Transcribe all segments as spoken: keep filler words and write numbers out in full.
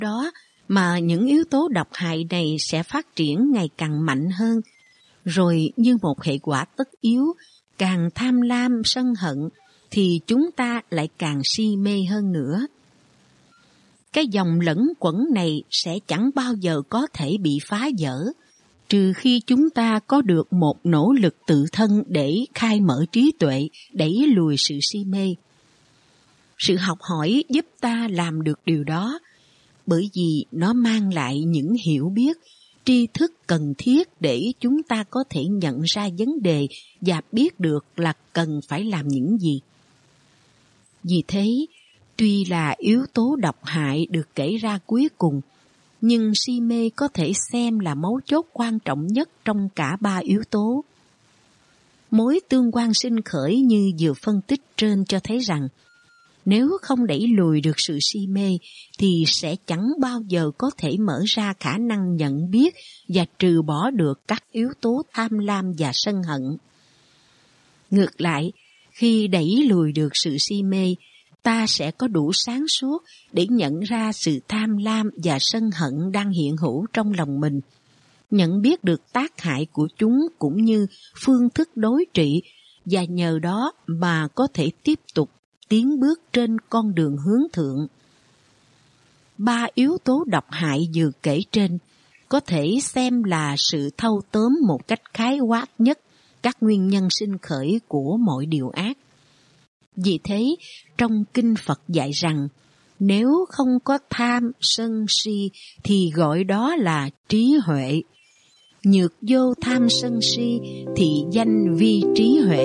đó mà những yếu tố độc hại này sẽ phát triển ngày càng mạnh hơn, rồi như một hệ quả tất yếu, càng tham lam sân hận thì chúng ta lại càng si mê hơn nữa. Cái dòng lẫn quẩn này sẽ chẳng bao giờ có thể bị phá vỡ, trừ khi chúng ta có được một nỗ lực tự thân để khai mở trí tuệ, đẩy lùi sự si mê. Sự học hỏi giúp ta làm được điều đó, bởi vì nó mang lại những hiểu biết, tri thức cần thiết để chúng ta có thể nhận ra vấn đề và biết được là cần phải làm những gì. Vì thế, tuy là yếu tố độc hại được kể ra cuối cùng, nhưng si mê có thể xem là mấu chốt quan trọng nhất trong cả ba yếu tố. Mối tương quan sinh khởi như vừa phân tích trên cho thấy rằng, nếu không đẩy lùi được sự si mê thì sẽ chẳng bao giờ có thể mở ra khả năng nhận biết và trừ bỏ được các yếu tố tham lam và sân hận. Ngược lại, khi đẩy lùi được sự si mê, ta sẽ có đủ sáng suốt để nhận ra sự tham lam và sân hận đang hiện hữu trong lòng mình, nhận biết được tác hại của chúng cũng như phương thức đối trị, và nhờ đó mà có thể tiếp tục tiến bước trên con đường hướng thượng. Ba yếu tố độc hại vừa kể trên có thể xem là sự thâu tóm một cách khái quát nhất các nguyên nhân sinh khởi của mọi điều ác. Vì thế, trong Kinh Phật dạy rằng, nếu không có tham, sân, si thì gọi đó là trí huệ. Nhược vô tham sân si thì danh vi trí huệ.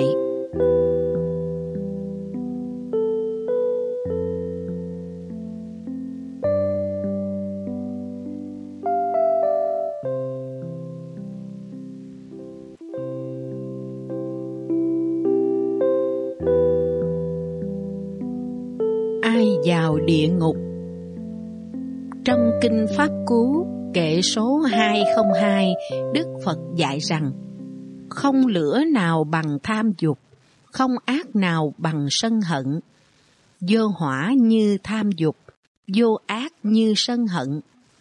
Ai vào địa ngục? Trong Kinh Pháp Cú kệ số hai không hai, Đức Phật dạy rằng, không lửa nào bằng tham dục, không ác nào bằng sân hận. Vô hỏa như tham dục, vô ác như sân hận.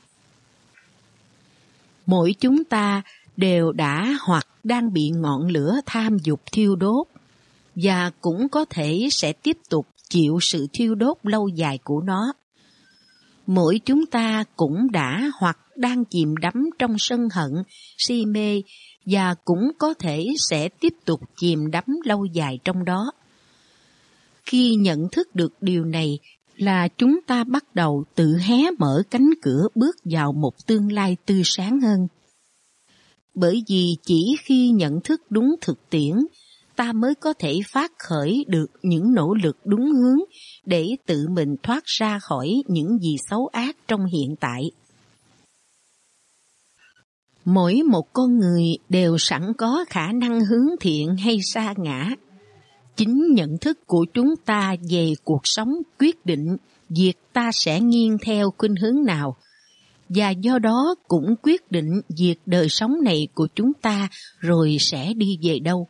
Mỗi chúng ta đều đã hoặc đang bị ngọn lửa tham dục thiêu đốt, và cũng có thể sẽ tiếp tục chịu sự thiêu đốt lâu dài của nó. Mỗi chúng ta cũng đã hoặc đang chìm đắm trong sân hận, si mê, và cũng có thể sẽ tiếp tục chìm đắm lâu dài trong đó. Khi nhận thức được điều này là chúng ta bắt đầu tự hé mở cánh cửa bước vào một tương lai tươi sáng hơn. Bởi vì chỉ khi nhận thức đúng thực tiễn, ta mới có thể phát khởi được những nỗ lực đúng hướng để tự mình thoát ra khỏi những gì xấu ác trong hiện tại. Mỗi một con người đều sẵn có khả năng hướng thiện hay sa ngã. Chính nhận thức của chúng ta về cuộc sống quyết định việc ta sẽ nghiêng theo khuynh hướng nào, và do đó cũng quyết định việc đời sống này của chúng ta rồi sẽ đi về đâu.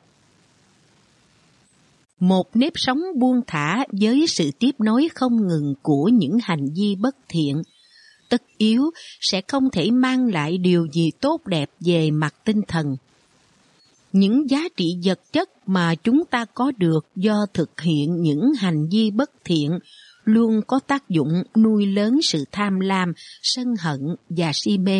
Một nếp sống buông thả với sự tiếp nối không ngừng của những hành vi bất thiện, tất yếu sẽ không thể mang lại điều gì tốt đẹp về mặt tinh thần. Những giá trị vật chất mà chúng ta có được do thực hiện những hành vi bất thiện luôn có tác dụng nuôi lớn sự tham lam, sân hận và si mê.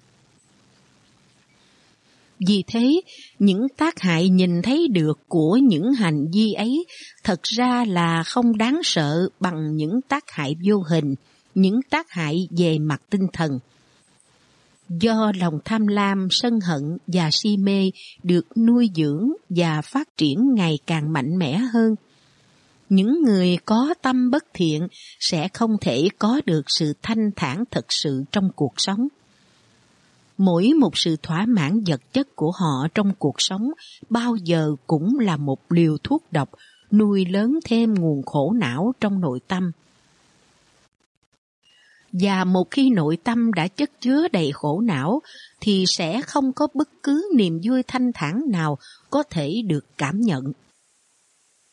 Vì thế, những tác hại nhìn thấy được của những hành vi ấy thật ra là không đáng sợ bằng những tác hại vô hình, những tác hại về mặt tinh thần. Do lòng tham lam, sân hận và si mê được nuôi dưỡng và phát triển ngày càng mạnh mẽ hơn, những người có tâm bất thiện sẽ không thể có được sự thanh thản thật sự trong cuộc sống. Mỗi một sự thỏa mãn vật chất của họ trong cuộc sống bao giờ cũng là một liều thuốc độc nuôi lớn thêm nguồn khổ não trong nội tâm. Và một khi nội tâm đã chất chứa đầy khổ não thì sẽ không có bất cứ niềm vui thanh thản nào có thể được cảm nhận.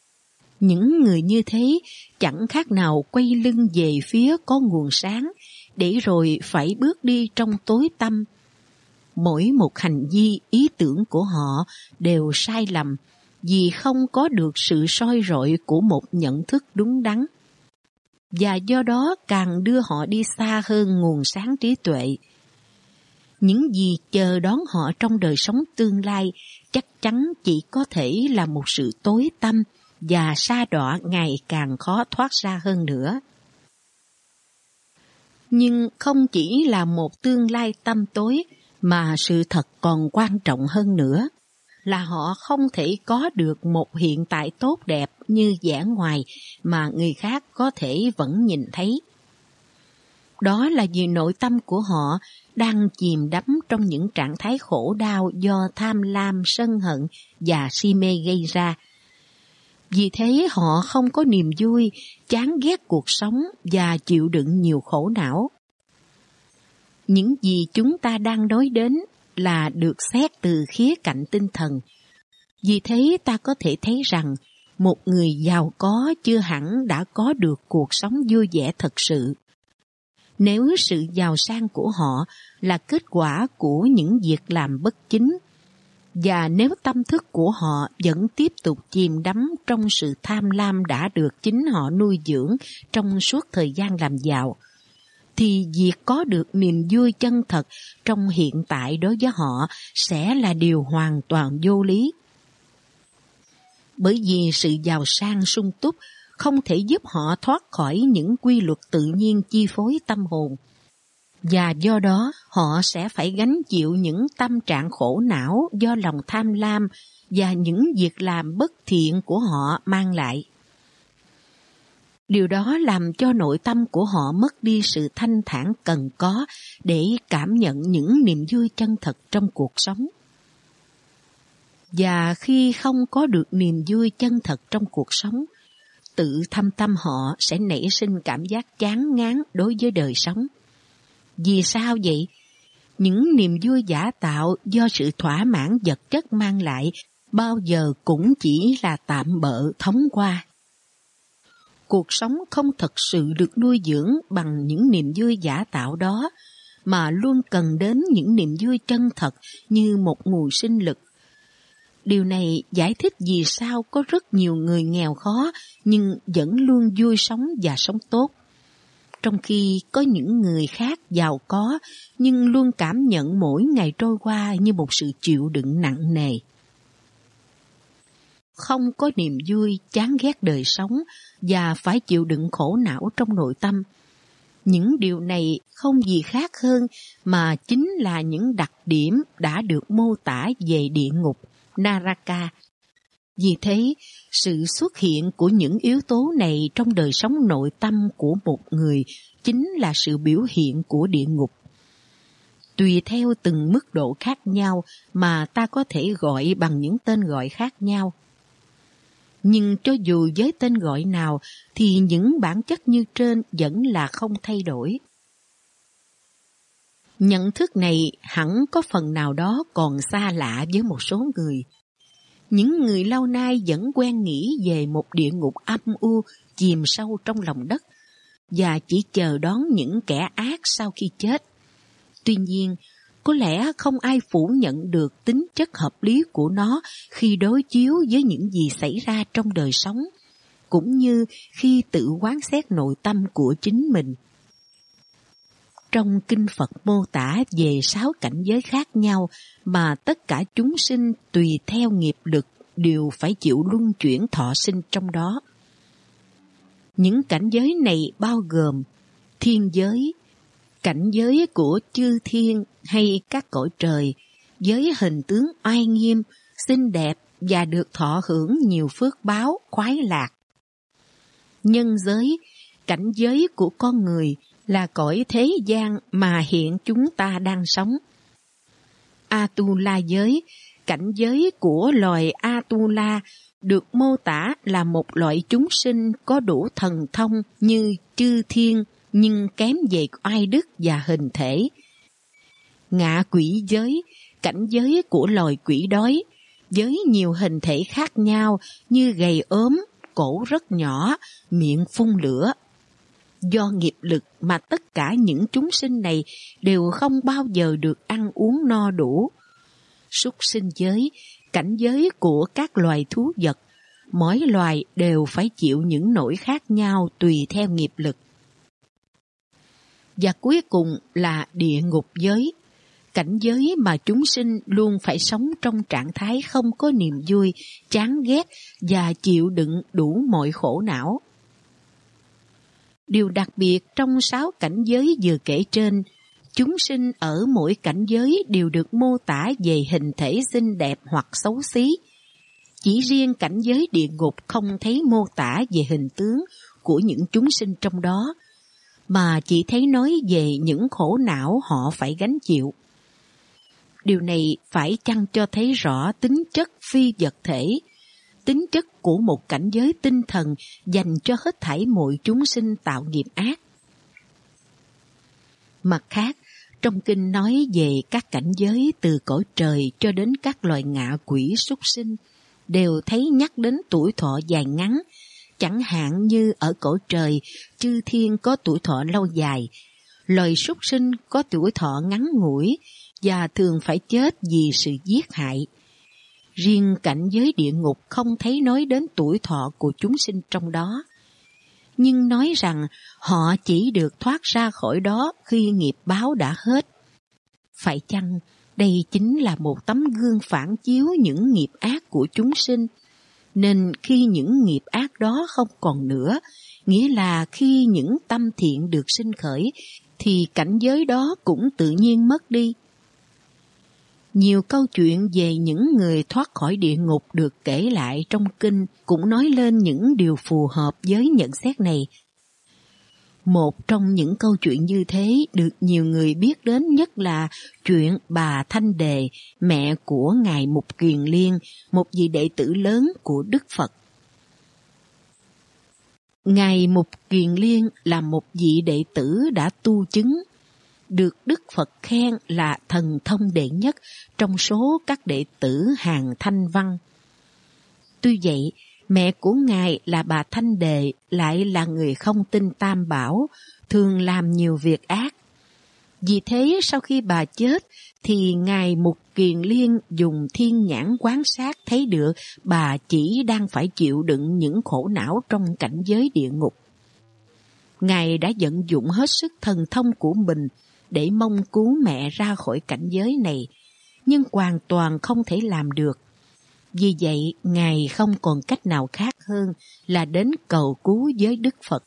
Những người như thế chẳng khác nào quay lưng về phía có nguồn sáng, để rồi phải bước đi trong tối tăm. Mỗi một hành vi, ý tưởng của họ đều sai lầm vì không có được sự soi rọi của một nhận thức đúng đắn. Và do đó càng đưa họ đi xa hơn nguồn sáng trí tuệ. Những gì chờ đón họ trong đời sống tương lai chắc chắn chỉ có thể là một sự tối tăm và sa đọa ngày càng khó thoát ra hơn nữa. Nhưng không chỉ là một tương lai tăm tối, mà sự thật còn quan trọng hơn nữa là họ không thể có được một hiện tại tốt đẹp như vẻ ngoài mà người khác có thể vẫn nhìn thấy. Đó là vì nội tâm của họ đang chìm đắm trong những trạng thái khổ đau do tham lam, sân hận và si mê gây ra. Vì thế họ không có niềm vui, chán ghét cuộc sống và chịu đựng nhiều khổ não. Những gì chúng ta đang nói đến là được xét từ khía cạnh tinh thần. Vì thế ta có thể thấy rằng một người giàu có chưa hẳn đã có được cuộc sống vui vẻ thật sự. Nếu sự giàu sang của họ là kết quả của những việc làm bất chính, và nếu tâm thức của họ vẫn tiếp tục chìm đắm trong sự tham lam đã được chính họ nuôi dưỡng trong suốt thời gian làm giàu, thì việc có được niềm vui chân thật trong hiện tại đối với họ sẽ là điều hoàn toàn vô lý. Bởi vì sự giàu sang sung túc không thể giúp họ thoát khỏi những quy luật tự nhiên chi phối tâm hồn, và do đó họ sẽ phải gánh chịu những tâm trạng khổ não do lòng tham lam và những việc làm bất thiện của họ mang lại. Điều đó làm cho nội tâm của họ mất đi sự thanh thản cần có để cảm nhận những niềm vui chân thật trong cuộc sống. Và khi không có được niềm vui chân thật trong cuộc sống, tự thâm tâm họ sẽ nảy sinh cảm giác chán ngán đối với đời sống. Vì sao vậy? Những niềm vui giả tạo do sự thỏa mãn vật chất mang lại bao giờ cũng chỉ là tạm bợ thoáng qua. Cuộc sống không thật sự được nuôi dưỡng bằng những niềm vui giả tạo đó, mà luôn cần đến những niềm vui chân thật như một nguồn sinh lực. Điều này giải thích vì sao có rất nhiều người nghèo khó nhưng vẫn luôn vui sống và sống tốt, trong khi có những người khác giàu có nhưng luôn cảm nhận mỗi ngày trôi qua như một sự chịu đựng nặng nề. Không có niềm vui, chán ghét đời sống và phải chịu đựng khổ não trong nội tâm. Những điều này không gì khác hơn mà chính là những đặc điểm đã được mô tả về địa ngục Naraka. Vì thế, sự xuất hiện của những yếu tố này trong đời sống nội tâm của một người chính là sự biểu hiện của địa ngục. Tùy theo từng mức độ khác nhau mà ta có thể gọi bằng những tên gọi khác nhau. Nhưng cho dù với tên gọi nào thì những bản chất như trên vẫn là không thay đổi. Nhận thức này hẳn có phần nào đó còn xa lạ với một số người. Những người lâu nay vẫn quen nghĩ về một địa ngục âm u chìm sâu trong lòng đất và chỉ chờ đón những kẻ ác sau khi chết. Tuy nhiên, có lẽ không ai phủ nhận được tính chất hợp lý của nó khi đối chiếu với những gì xảy ra trong đời sống, cũng như khi tự quán xét nội tâm của chính mình. Trong Kinh Phật mô tả về sáu cảnh giới khác nhau mà tất cả chúng sinh tùy theo nghiệp lực đều phải chịu luân chuyển thọ sinh trong đó. Những cảnh giới này bao gồm thiên giới, cảnh giới của chư thiên hay các cõi trời, với hình tướng oai nghiêm, xinh đẹp và được thọ hưởng nhiều phước báo, khoái lạc. Nhân giới, cảnh giới của con người là cõi thế gian mà hiện chúng ta đang sống. Atula giới, cảnh giới của loài Atula được mô tả là một loại chúng sinh có đủ thần thông như chư thiên nhưng kém về oai đức và hình thể. Ngạ quỷ giới, cảnh giới của loài quỷ đói, với nhiều hình thể khác nhau như gầy ốm, cổ rất nhỏ, miệng phun lửa. Do nghiệp lực mà tất cả những chúng sinh này đều không bao giờ được ăn uống no đủ. Súc sinh giới, cảnh giới của các loài thú vật, mỗi loài đều phải chịu những nỗi khác nhau tùy theo nghiệp lực. Và cuối cùng là địa ngục giới, cảnh giới mà chúng sinh luôn phải sống trong trạng thái không có niềm vui, chán ghét và chịu đựng đủ mọi khổ não. Điều đặc biệt trong sáu cảnh giới vừa kể trên, chúng sinh ở mỗi cảnh giới đều được mô tả về hình thể xinh đẹp hoặc xấu xí. Chỉ riêng cảnh giới địa ngục không thấy mô tả về hình tướng của những chúng sinh trong đó, mà chỉ thấy nói về những khổ não họ phải gánh chịu. Điều này phải chăng cho thấy rõ tính chất phi vật thể, tính chất của một cảnh giới tinh thần dành cho hết thảy mọi chúng sinh tạo nghiệp ác. Mặt khác, trong kinh nói về các cảnh giới từ cõi trời cho đến các loài ngạ quỷ súc sinh, đều thấy nhắc đến tuổi thọ dài ngắn, chẳng hạn như ở cõi trời, chư thiên có tuổi thọ lâu dài, loài súc sinh có tuổi thọ ngắn ngủi và thường phải chết vì sự giết hại. Riêng cảnh giới địa ngục không thấy nói đến tuổi thọ của chúng sinh trong đó, nhưng nói rằng họ chỉ được thoát ra khỏi đó khi nghiệp báo đã hết. Phải chăng đây chính là một tấm gương phản chiếu những nghiệp ác của chúng sinh, nên khi những nghiệp ác đó không còn nữa, nghĩa là khi những tâm thiện được sinh khởi, thì cảnh giới đó cũng tự nhiên mất đi. Nhiều câu chuyện về những người thoát khỏi địa ngục được kể lại trong kinh cũng nói lên những điều phù hợp với nhận xét này. Một trong những câu chuyện như thế được nhiều người biết đến nhất là chuyện bà Thanh Đề, mẹ của Ngài Mục Kiền Liên, một vị đệ tử lớn của Đức Phật. Ngài Mục Kiền Liên là một vị đệ tử đã tu chứng, được Đức Phật khen là thần thông đệ nhất trong số các đệ tử hàng Thanh Văn. Tuy vậy, mẹ của Ngài là bà Thanh Đề lại là người không tin Tam Bảo, thường làm nhiều việc ác. Vì thế sau khi bà chết, thì Ngài Mục Kiền Liên dùng thiên nhãn quan sát thấy được bà chỉ đang phải chịu đựng những khổ não trong cảnh giới địa ngục. Ngài đã vận dụng hết sức thần thông của mình để mong cứu mẹ ra khỏi cảnh giới này, nhưng hoàn toàn không thể làm được. Vì vậy, Ngài không còn cách nào khác hơn là đến cầu cứu với Đức Phật.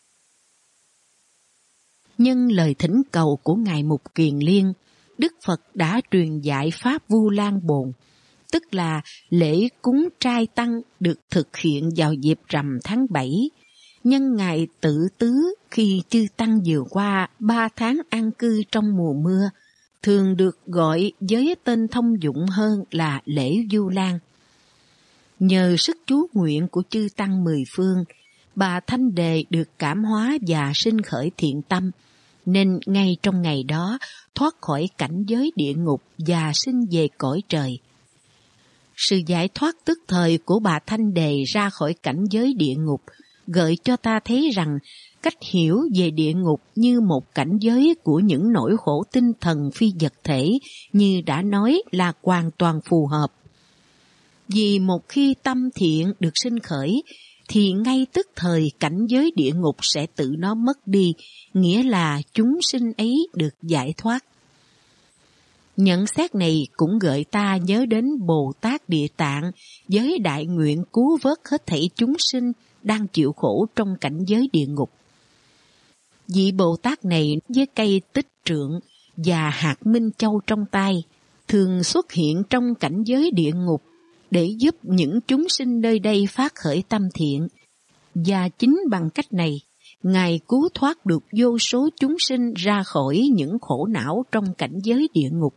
Nhân lời thỉnh cầu của Ngài Mục Kiền Liên, Đức Phật đã truyền dạy Pháp Vu Lan Bồn, tức là lễ cúng trai tăng được thực hiện vào dịp rằm tháng bảy, nhân ngày Tự Tứ khi chư tăng vừa qua ba tháng an cư trong mùa mưa, thường được gọi với tên thông dụng hơn là lễ Vu Lan. Nhờ sức chú nguyện của chư tăng mười phương, bà Thanh Đề được cảm hóa và sinh khởi thiện tâm, nên ngay trong ngày đó thoát khỏi cảnh giới địa ngục và sinh về cõi trời. Sự giải thoát tức thời của bà Thanh Đề ra khỏi cảnh giới địa ngục gợi cho ta thấy rằng cách hiểu về địa ngục như một cảnh giới của những nỗi khổ tinh thần phi vật thể như đã nói là hoàn toàn phù hợp. Vì một khi tâm thiện được sinh khởi, thì ngay tức thời cảnh giới địa ngục sẽ tự nó mất đi, nghĩa là chúng sinh ấy được giải thoát. Nhận xét này cũng gợi ta nhớ đến Bồ Tát Địa Tạng với đại nguyện cứu vớt hết thảy chúng sinh đang chịu khổ trong cảnh giới địa ngục. Vị Bồ Tát này với cây tích trượng và hạt minh châu trong tay, thường xuất hiện trong cảnh giới địa ngục để giúp những chúng sinh nơi đây phát khởi tâm thiện, và chính bằng cách này, Ngài cứu thoát được vô số chúng sinh ra khỏi những khổ não trong cảnh giới địa ngục.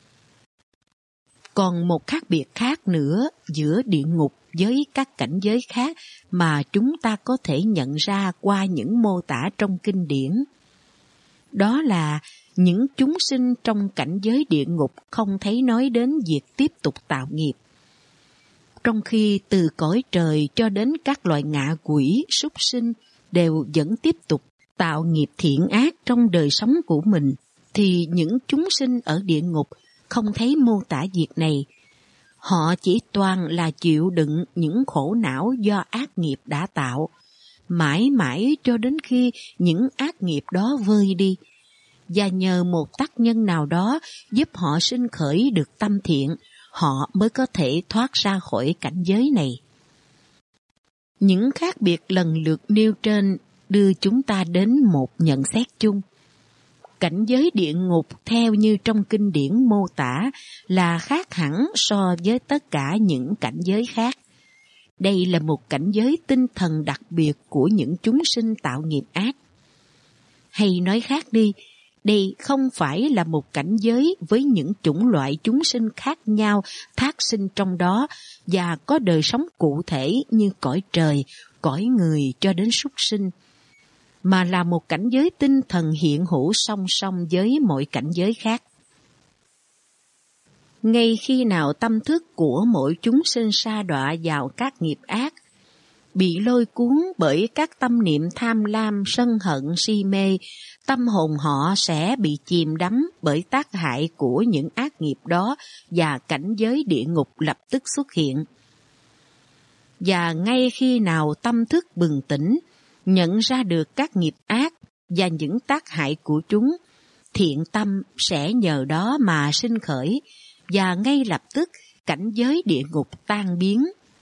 Còn một khác biệt khác nữa giữa địa ngục với các cảnh giới khác mà chúng ta có thể nhận ra qua những mô tả trong kinh điển. Đó là những chúng sinh trong cảnh giới địa ngục không thấy nói đến việc tiếp tục tạo nghiệp. Trong khi từ cõi trời cho đến các loài ngạ quỷ, súc sinh đều vẫn tiếp tục tạo nghiệp thiện ác trong đời sống của mình, thì những chúng sinh ở địa ngục không thấy mô tả việc này. Họ chỉ toàn là chịu đựng những khổ não do ác nghiệp đã tạo, mãi mãi cho đến khi những ác nghiệp đó vơi đi, và nhờ một tác nhân nào đó giúp họ sinh khởi được tâm thiện, họ mới có thể thoát ra khỏi cảnh giới này. Những khác biệt lần lượt nêu trên đưa chúng ta đến một nhận xét chung. Cảnh giới địa ngục theo như trong kinh điển mô tả là khác hẳn so với tất cả những cảnh giới khác. Đây là một cảnh giới tinh thần đặc biệt của những chúng sinh tạo nghiệp ác. Hay nói khác đi, đây không phải là một cảnh giới với những chủng loại chúng sinh khác nhau thác sinh trong đó và có đời sống cụ thể như cõi trời, cõi người cho đến súc sinh, mà là một cảnh giới tinh thần hiện hữu song song với mọi cảnh giới khác. Ngay khi nào tâm thức của mỗi chúng sinh sa đọa vào các nghiệp ác, bị lôi cuốn bởi các tâm niệm tham lam, sân hận, si mê, tâm hồn họ sẽ bị chìm đắm bởi tác hại của những ác nghiệp đó và cảnh giới địa ngục lập tức xuất hiện. Và ngay khi nào tâm thức bừng tỉnh, nhận ra được các nghiệp ác và những tác hại của chúng, thiện tâm sẽ nhờ đó mà sinh khởi, và ngay lập tức cảnh giới địa ngục tan biến.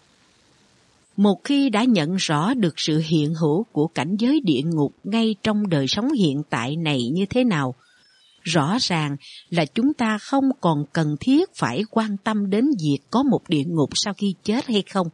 Một khi đã nhận rõ được sự hiện hữu của cảnh giới địa ngục ngay trong đời sống hiện tại này như thế nào, rõ ràng là chúng ta không còn cần thiết phải quan tâm đến việc có một địa ngục sau khi chết hay không.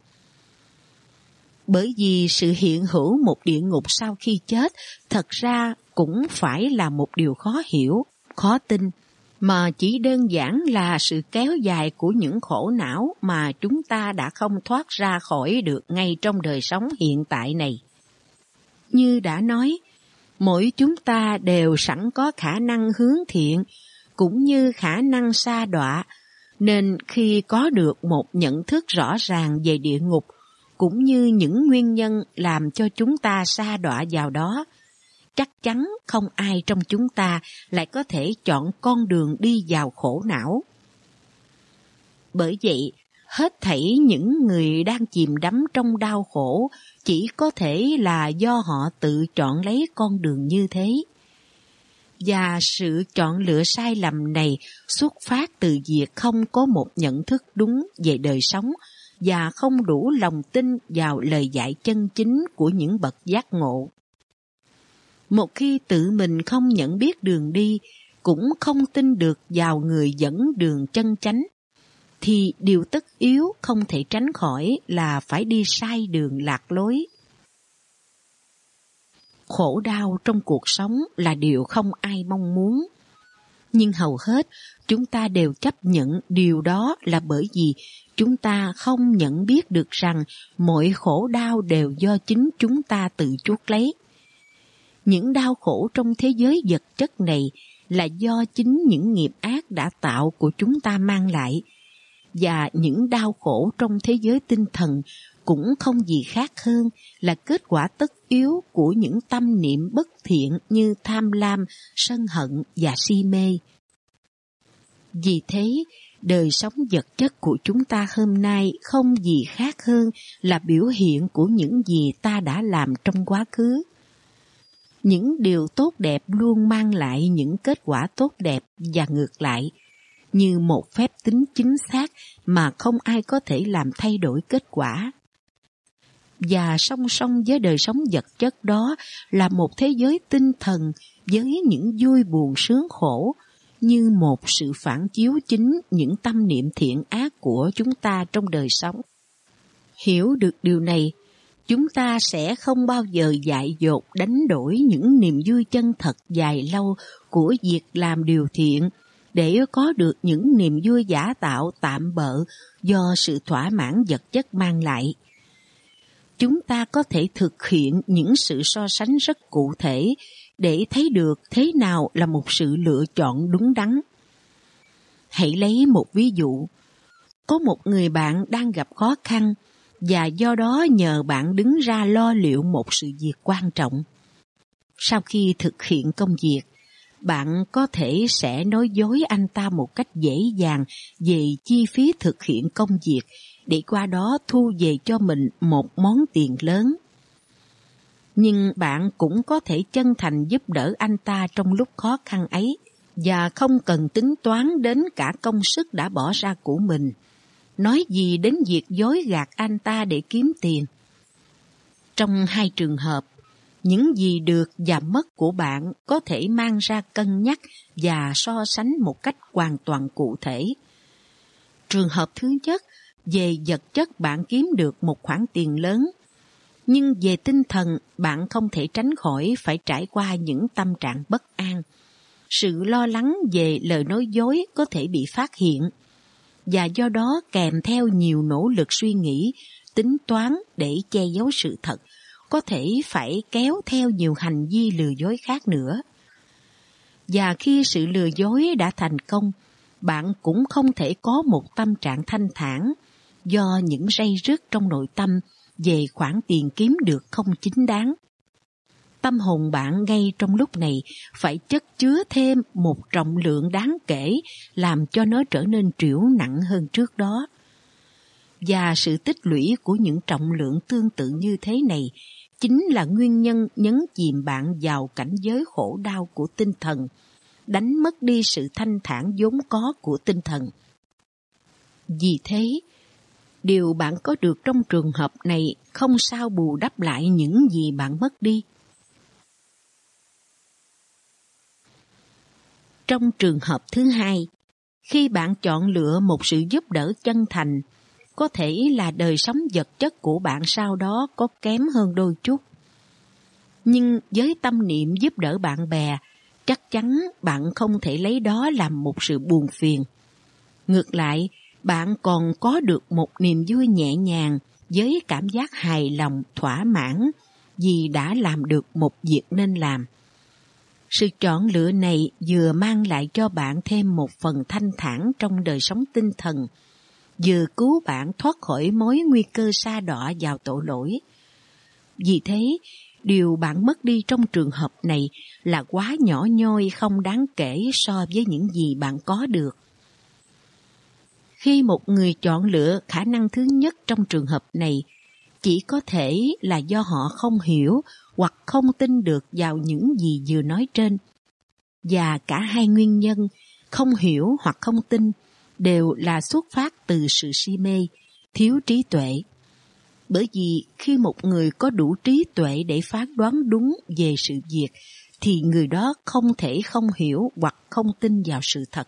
Bởi vì sự hiện hữu một địa ngục sau khi chết thật ra cũng phải là một điều khó hiểu, khó tin, mà chỉ đơn giản là sự kéo dài của những khổ não mà chúng ta đã không thoát ra khỏi được ngay trong đời sống hiện tại này. Như đã nói, mỗi chúng ta đều sẵn có khả năng hướng thiện cũng như khả năng sa đọa, nên khi có được một nhận thức rõ ràng về địa ngục cũng như những nguyên nhân làm cho chúng ta sa đọa vào đó, chắc chắn không ai trong chúng ta lại có thể chọn con đường đi vào khổ não. Bởi vậy, hết thảy những người đang chìm đắm trong đau khổ chỉ có thể là do họ tự chọn lấy con đường như thế. Và sự chọn lựa sai lầm này xuất phát từ việc không có một nhận thức đúng về đời sống và không đủ lòng tin vào lời dạy chân chính của những bậc giác ngộ. Một khi tự mình không nhận biết đường đi, cũng không tin được vào người dẫn đường chân chánh, thì điều tất yếu không thể tránh khỏi là phải đi sai đường lạc lối. Khổ đau trong cuộc sống là điều không ai mong muốn, nhưng hầu hết chúng ta đều chấp nhận điều đó là bởi vì chúng ta không nhận biết được rằng mọi khổ đau đều do chính chúng ta tự chuốc lấy. Những đau khổ trong thế giới vật chất này là do chính những nghiệp ác đã tạo của chúng ta mang lại, và những đau khổ trong thế giới tinh thần cũng không gì khác hơn là kết quả tất yếu của những tâm niệm bất thiện như tham lam, sân hận và si mê. Vì thế, đời sống vật chất của chúng ta hôm nay không gì khác hơn là biểu hiện của những gì ta đã làm trong quá khứ. Những điều tốt đẹp luôn mang lại những kết quả tốt đẹp và ngược lại, như một phép tính chính xác mà không ai có thể làm thay đổi kết quả. Và song song với đời sống vật chất đó là một thế giới tinh thần với những vui buồn sướng khổ, như một sự phản chiếu chính những tâm niệm thiện ác của chúng ta trong đời sống. Hiểu được điều này, chúng ta sẽ không bao giờ dại dột đánh đổi những niềm vui chân thật dài lâu của việc làm điều thiện để có được những niềm vui giả tạo tạm bợ do sự thỏa mãn vật chất mang lại. Chúng ta có thể thực hiện những sự so sánh rất cụ thể để thấy được thế nào là một sự lựa chọn đúng đắn. Hãy lấy một ví dụ. Có một người bạn đang gặp khó khăn và do đó nhờ bạn đứng ra lo liệu một sự việc quan trọng. Sau khi thực hiện công việc, bạn có thể sẽ nói dối anh ta một cách dễ dàng về chi phí thực hiện công việc để qua đó thu về cho mình một món tiền lớn. Nhưng bạn cũng có thể chân thành giúp đỡ anh ta trong lúc khó khăn ấy và không cần tính toán đến cả công sức đã bỏ ra của mình. Nói gì đến việc dối gạt anh ta để kiếm tiền. Trong hai trường hợp, những gì được và mất của bạn có thể mang ra cân nhắc và so sánh một cách hoàn toàn cụ thể. Trường hợp thứ nhất, về vật chất bạn kiếm được một khoản tiền lớn, nhưng về tinh thần bạn không thể tránh khỏi phải trải qua những tâm trạng bất an. Sự lo lắng về lời nói dối có thể bị phát hiện, và do đó kèm theo nhiều nỗ lực suy nghĩ, tính toán để che giấu sự thật, có thể phải kéo theo nhiều hành vi lừa dối khác nữa. Và khi sự lừa dối đã thành công, bạn cũng không thể có một tâm trạng thanh thản do những ray rứt trong nội tâm về khoản tiền kiếm được không chính đáng. Tâm hồn bạn ngay trong lúc này phải chất chứa thêm một trọng lượng đáng kể làm cho nó trở nên trĩu nặng hơn trước đó. Và sự tích lũy của những trọng lượng tương tự như thế này chính là nguyên nhân nhấn chìm bạn vào cảnh giới khổ đau của tinh thần, đánh mất đi sự thanh thản vốn có của tinh thần. Vì thế, điều bạn có được trong trường hợp này không sao bù đắp lại những gì bạn mất đi. Trong trường hợp thứ hai, khi bạn chọn lựa một sự giúp đỡ chân thành, có thể là đời sống vật chất của bạn sau đó có kém hơn đôi chút. Nhưng với tâm niệm giúp đỡ bạn bè, chắc chắn bạn không thể lấy đó làm một sự buồn phiền. Ngược lại, bạn còn có được một niềm vui nhẹ nhàng với cảm giác hài lòng, thỏa mãn vì đã làm được một việc nên làm. Sự chọn lựa này vừa mang lại cho bạn thêm một phần thanh thản trong đời sống tinh thần, vừa cứu bạn thoát khỏi mối nguy cơ sa đọa vào tội lỗi. Vì thế, điều bạn mất đi trong trường hợp này là quá nhỏ nhoi không đáng kể so với những gì bạn có được. Khi một người chọn lựa khả năng thứ nhất trong trường hợp này, chỉ có thể là do họ không hiểu hoặc không tin được vào những gì vừa nói trên. Và cả hai nguyên nhân, không hiểu hoặc không tin, đều là xuất phát từ sự si mê, thiếu trí tuệ. Bởi vì khi một người có đủ trí tuệ để phán đoán đúng về sự việc, thì người đó không thể không hiểu hoặc không tin vào sự thật.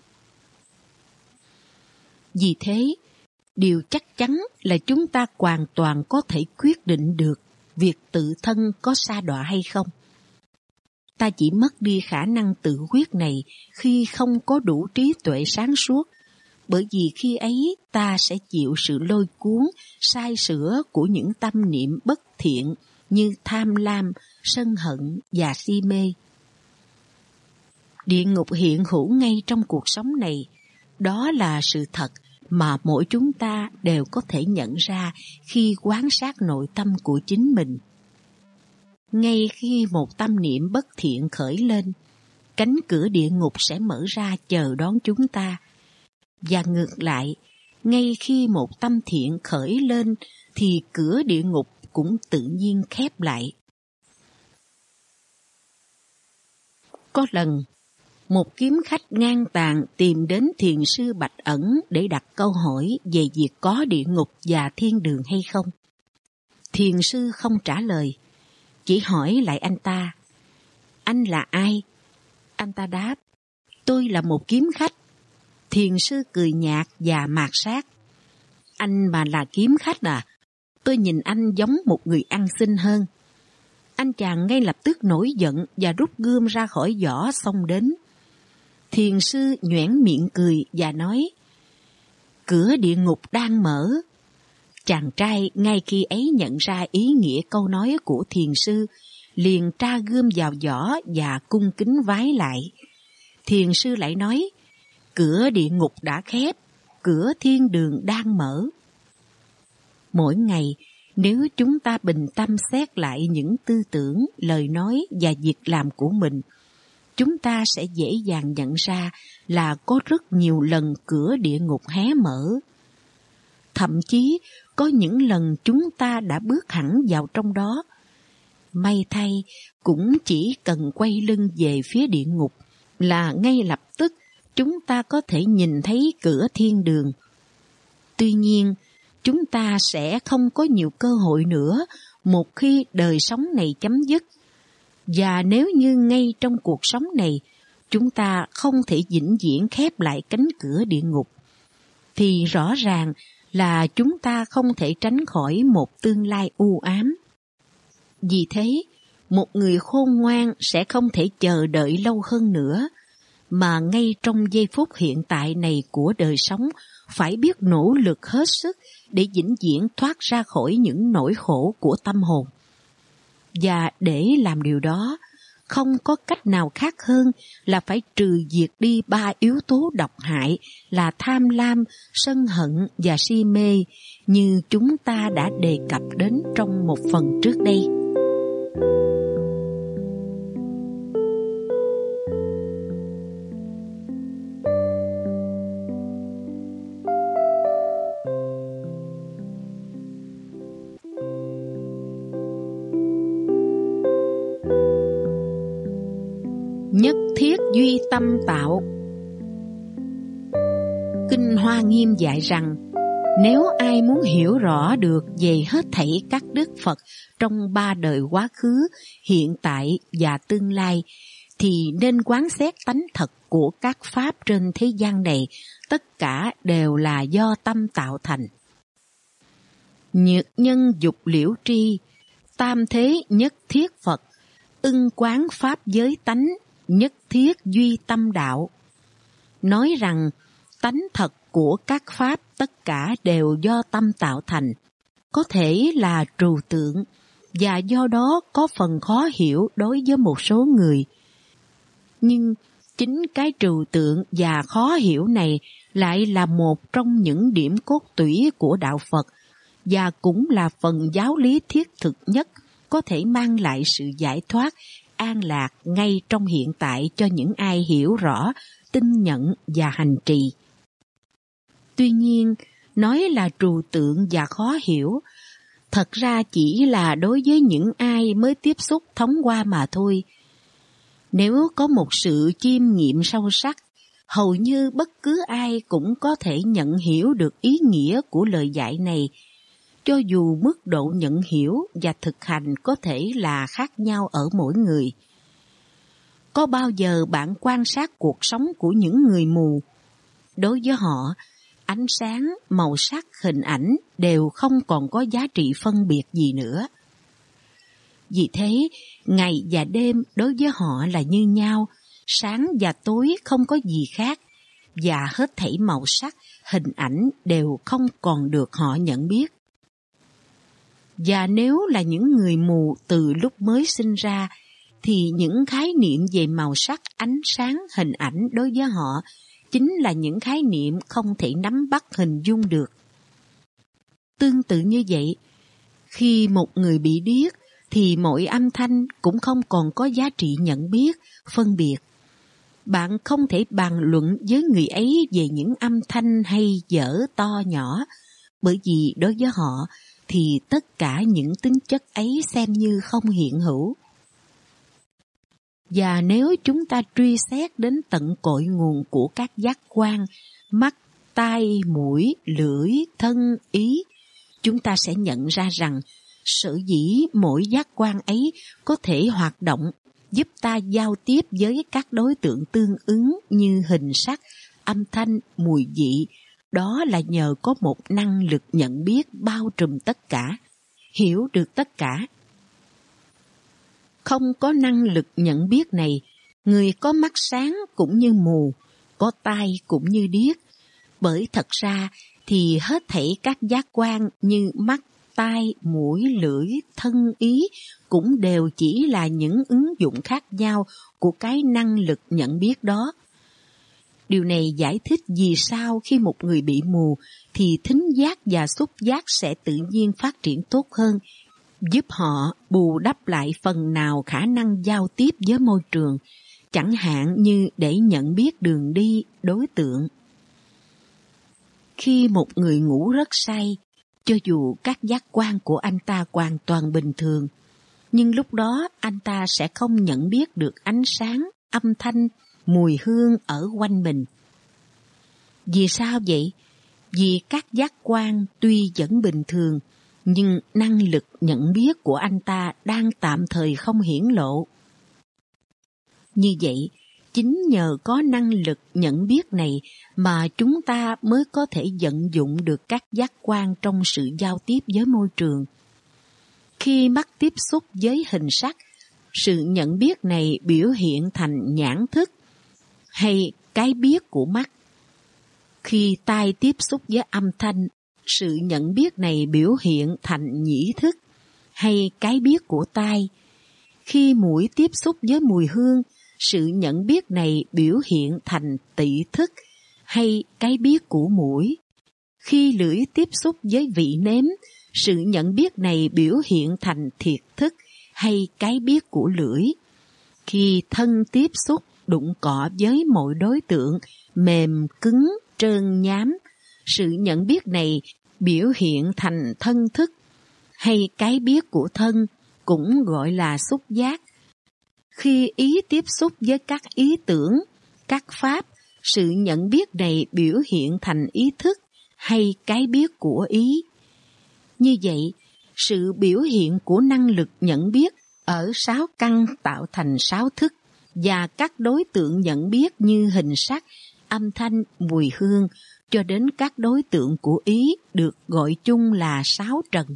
Vì thế, điều chắc chắn là chúng ta hoàn toàn có thể quyết định được việc tự thân có sa đọa hay không. Ta chỉ mất đi khả năng tự quyết này khi không có đủ trí tuệ sáng suốt, bởi vì khi ấy ta sẽ chịu sự lôi cuốn, sai sửa của những tâm niệm bất thiện như tham lam, sân hận và si mê. Địa ngục hiện hữu ngay trong cuộc sống này, đó là sự thật mà mỗi chúng ta đều có thể nhận ra khi quan sát nội tâm của chính mình. Ngay khi một tâm niệm bất thiện khởi lên, cánh cửa địa ngục sẽ mở ra chờ đón chúng ta. Và ngược lại, ngay khi một tâm thiện khởi lên thì cửa địa ngục cũng tự nhiên khép lại. Có lần, một kiếm khách ngang tàn tìm đến thiền sư Bạch Ẩn để đặt câu hỏi về việc có địa ngục và thiên đường hay không. Thiền sư không trả lời, chỉ hỏi lại anh ta, anh là ai? Anh ta đáp, tôi là một kiếm khách. Thiền sư cười nhạt và mạt sát, anh mà là kiếm khách à? Tôi nhìn anh giống một người ăn xin hơn. Anh chàng ngay lập tức nổi giận và rút gươm ra khỏi vỏ xông đến. Thiền sư nhoẻn miệng cười và nói, cửa địa ngục đang mở. Chàng trai ngay khi ấy nhận ra ý nghĩa câu nói của thiền sư, liền tra gươm vào vỏ và cung kính vái lại. Thiền sư lại nói, cửa địa ngục đã khép, cửa thiên đường đang mở. Mỗi ngày, Nếu chúng ta bình tâm xét lại những tư tưởng, lời nói và việc làm của mình, chúng ta sẽ dễ dàng nhận ra là có rất nhiều lần cửa địa ngục hé mở. Thậm chí có những lần chúng ta đã bước hẳn vào trong đó. May thay, cũng chỉ cần quay lưng về phía địa ngục là ngay lập tức chúng ta có thể nhìn thấy cửa thiên đường. Tuy nhiên, chúng ta sẽ không có nhiều cơ hội nữa một khi đời sống này chấm dứt. Và nếu như ngay trong cuộc sống này, chúng ta không thể vĩnh viễn khép lại cánh cửa địa ngục, thì rõ ràng là chúng ta không thể tránh khỏi một tương lai u ám. Vì thế, một người khôn ngoan sẽ không thể chờ đợi lâu hơn nữa, mà ngay trong giây phút hiện tại này của đời sống phải biết nỗ lực hết sức để vĩnh viễn thoát ra khỏi những nỗi khổ của tâm hồn. Và để làm điều đó, không có cách nào khác hơn là phải trừ diệt đi ba yếu tố độc hại là tham lam, sân hận và si mê như chúng ta đã đề cập đến trong một phần trước đây. Nhất thiết duy tâm tạo. Kinh Hoa Nghiêm dạy rằng, nếu ai muốn hiểu rõ được về hết thảy các đức Phật trong ba đời quá khứ, hiện tại và tương lai, thì nên quán xét tánh thật của các pháp trên thế gian này, tất cả đều là do tâm tạo thành. Nhược nhân dục liễu tri, tam thế nhất thiết Phật, ưng quán pháp giới tánh, nhất thiết duy tâm đạo. Nói rằng tánh thật của các pháp tất cả đều do tâm tạo thành, có thể là trừu tượng và do đó có phần khó hiểu đối với một số người. Nhưng chính cái trừu tượng và khó hiểu này lại là một trong những điểm cốt tủy của đạo Phật và cũng là phần giáo lý thiết thực nhất có thể mang lại sự giải thoát, an lạc ngay trong hiện tại cho những ai hiểu rõ, tin nhận và hành trì. Tuy nhiên, nói là trừu tượng và khó hiểu, thật ra chỉ là đối với những ai mới tiếp xúc thoáng qua mà thôi. Nếu có một sự chiêm nghiệm sâu sắc, hầu như bất cứ ai cũng có thể nhận hiểu được ý nghĩa của lời dạy này, cho dù mức độ nhận hiểu và thực hành có thể là khác nhau ở mỗi người. Có bao giờ bạn quan sát cuộc sống của những người mù? Đối với họ, ánh sáng, màu sắc, hình ảnh đều không còn có giá trị phân biệt gì nữa. Vì thế, ngày và đêm đối với họ là như nhau, sáng và tối không có gì khác, và hết thảy màu sắc, hình ảnh đều không còn được họ nhận biết. Và nếu là những người mù từ lúc mới sinh ra, thì những khái niệm về màu sắc, ánh sáng, hình ảnh đối với họ chính là những khái niệm không thể nắm bắt hình dung được. Tương tự như vậy, khi một người bị điếc, thì mọi âm thanh cũng không còn có giá trị nhận biết, phân biệt. Bạn không thể bàn luận với người ấy về những âm thanh hay dở to nhỏ, bởi vì đối với họ thì tất cả những tính chất ấy xem như không hiện hữu. Và nếu chúng ta truy xét đến tận cội nguồn của các giác quan, mắt, tai, mũi, lưỡi, thân, ý, chúng ta sẽ nhận ra rằng sở dĩ mỗi giác quan ấy có thể hoạt động giúp ta giao tiếp với các đối tượng tương ứng như hình sắc, âm thanh, mùi vị, đó là nhờ có một năng lực nhận biết bao trùm tất cả, hiểu được tất cả. Không có năng lực nhận biết này, người có mắt sáng cũng như mù, có tai cũng như điếc, bởi thật ra thì hết thảy các giác quan như mắt, tai, mũi, lưỡi, thân, ý cũng đều chỉ là những ứng dụng khác nhau của cái năng lực nhận biết đó. Điều này giải thích vì sao khi một người bị mù thì thính giác và xúc giác sẽ tự nhiên phát triển tốt hơn, giúp họ bù đắp lại phần nào khả năng giao tiếp với môi trường, chẳng hạn như để nhận biết đường đi, đối tượng. Khi một người ngủ rất say, cho dù các giác quan của anh ta hoàn toàn bình thường, nhưng lúc đó anh ta sẽ không nhận biết được ánh sáng, âm thanh, mùi hương ở quanh mình. Vì sao vậy? Vì các giác quan tuy vẫn bình thường, nhưng năng lực nhận biết của anh ta đang tạm thời không hiển lộ. Như vậy, chính nhờ có năng lực nhận biết này mà chúng ta mới có thể vận dụng được các giác quan trong sự giao tiếp với môi trường. Khi mắt tiếp xúc với hình sắc, sự nhận biết này biểu hiện thành nhãn thức hay cái biết của mắt. Khi tai tiếp xúc với âm thanh, sự nhận biết này biểu hiện thành nhĩ thức hay cái biết của tai. Khi mũi tiếp xúc với mùi hương, sự nhận biết này biểu hiện thành tị thức hay cái biết của mũi. Khi lưỡi tiếp xúc với vị nếm, sự nhận biết này biểu hiện thành thiệt thức hay cái biết của lưỡi. Khi thân tiếp xúc đụng cọ với mọi đối tượng mềm, cứng, trơn, nhám, sự nhận biết này biểu hiện thành thân thức hay cái biết của thân, cũng gọi là xúc giác. Khi ý tiếp xúc với các ý tưởng, các pháp, sự nhận biết này biểu hiện thành ý thức hay cái biết của ý. Như vậy, sự biểu hiện của năng lực nhận biết ở sáu căn tạo thành sáu thức, và các đối tượng nhận biết như hình sắc, âm thanh, mùi hương, cho đến các đối tượng của ý được gọi chung là sáu trần.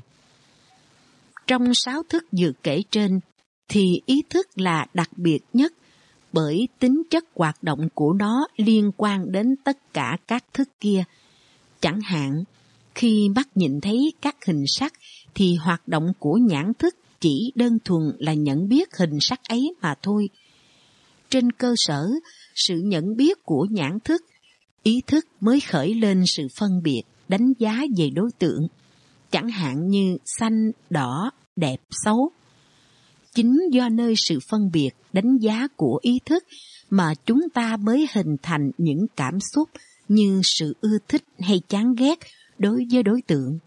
Trong sáu thức vừa kể trên, thì ý thức là đặc biệt nhất, bởi tính chất hoạt động của nó liên quan đến tất cả các thức kia. Chẳng hạn, khi mắt nhìn thấy các hình sắc, thì hoạt động của nhãn thức chỉ đơn thuần là nhận biết hình sắc ấy mà thôi. Trên cơ sở sự nhận biết của nhãn thức, ý thức mới khởi lên sự phân biệt, đánh giá về đối tượng, chẳng hạn như xanh, đỏ, đẹp, xấu. Chính do nơi sự phân biệt, đánh giá của ý thức mà chúng ta mới hình thành những cảm xúc như sự ưa thích hay chán ghét đối với đối tượng.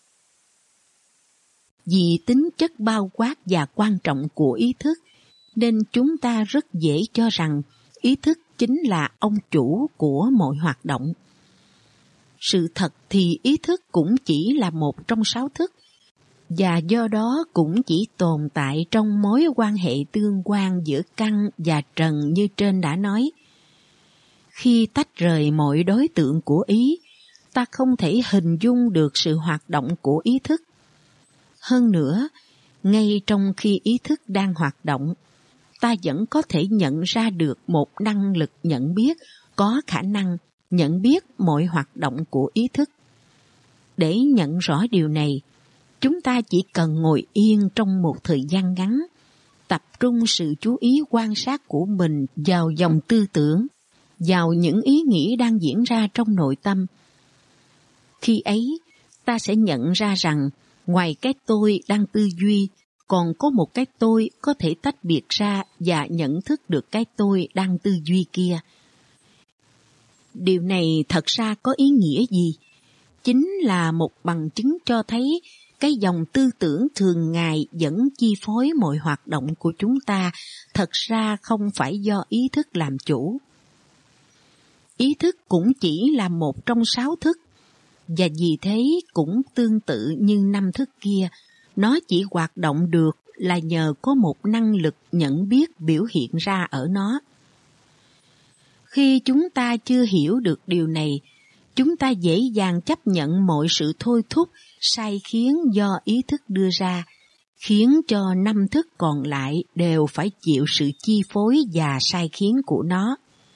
Vì tính chất bao quát và quan trọng của ý thức, nên chúng ta rất dễ cho rằng ý thức chính là ông chủ của mọi hoạt động. Sự thật thì ý thức cũng chỉ là một trong sáu thức, và do đó cũng chỉ tồn tại trong mối quan hệ tương quan giữa căn và trần như trên đã nói. Khi tách rời mọi đối tượng của ý, ta không thể hình dung được sự hoạt động của ý thức. Hơn nữa, ngay trong khi ý thức đang hoạt động, ta vẫn có thể nhận ra được một năng lực nhận biết có khả năng nhận biết mọi hoạt động của ý thức. Để nhận rõ điều này, chúng ta chỉ cần ngồi yên trong một thời gian ngắn, tập trung sự chú ý quan sát của mình vào dòng tư tưởng, vào những ý nghĩ đang diễn ra trong nội tâm. Khi ấy, ta sẽ nhận ra rằng ngoài cái tôi đang tư duy, còn có một cái tôi có thể tách biệt ra và nhận thức được cái tôi đang tư duy kia. Điều này thật ra có ý nghĩa gì? Chính là một bằng chứng cho thấy cái dòng tư tưởng thường ngày vẫn chi phối mọi hoạt động của chúng ta thật ra không phải do ý thức làm chủ. Ý thức cũng chỉ là một trong sáu thức, và vì thế cũng tương tự như năm thức kia, nó chỉ hoạt động được là nhờ có một năng lực nhận biết biểu hiện ra ở nó. Khi chúng ta chưa hiểu được điều này, chúng ta dễ dàng chấp nhận mọi sự thôi thúc, sai khiến do ý thức đưa ra, khiến cho năm thức còn lại đều phải chịu sự chi phối và sai khiến của nó.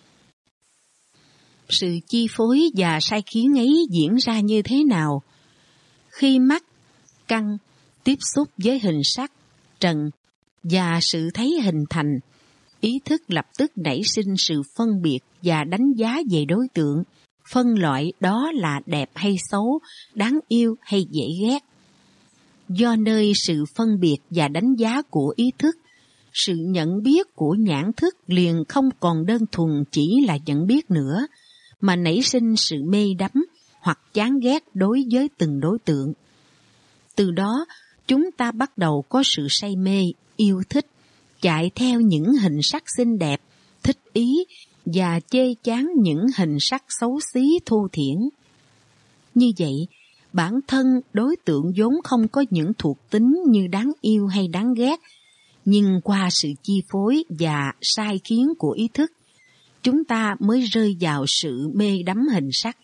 Sự chi phối và sai khiến ấy diễn ra như thế nào? Khi mắt, căn tiếp xúc với hình sắc, trần và sự thấy hình thành, ý thức lập tức nảy sinh sự phân biệt và đánh giá về đối tượng, phân loại đó là đẹp hay xấu, đáng yêu hay dễ ghét. Do nơi sự phân biệt và đánh giá của ý thức, sự nhận biết của nhãn thức liền không còn đơn thuần chỉ là nhận biết nữa, mà nảy sinh sự mê đắm hoặc chán ghét đối với từng đối tượng. Từ đó, chúng ta bắt đầu có sự say mê, yêu thích, chạy theo những hình sắc xinh đẹp, thích ý và chê chán những hình sắc xấu xí thô thiển. Như vậy, bản thân đối tượng vốn không có những thuộc tính như đáng yêu hay đáng ghét, nhưng qua sự chi phối và sai khiến của ý thức, chúng ta mới rơi vào sự mê đắm hình sắc.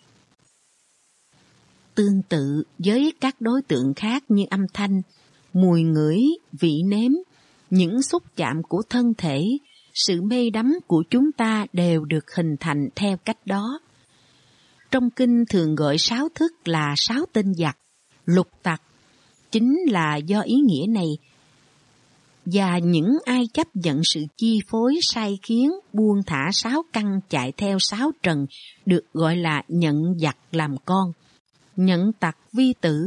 Tương tự với các đối tượng khác như âm thanh, mùi ngửi, vị nếm, những xúc chạm của thân thể, sự mê đắm của chúng ta đều được hình thành theo cách đó. Trong kinh thường gọi sáu thức là sáu tên giặc, lục tặc, chính là do ý nghĩa này. Và những ai chấp nhận sự chi phối sai khiến buông thả sáu căn chạy theo sáu trần được gọi là nhận giặc làm con, nhận tặc vi tử.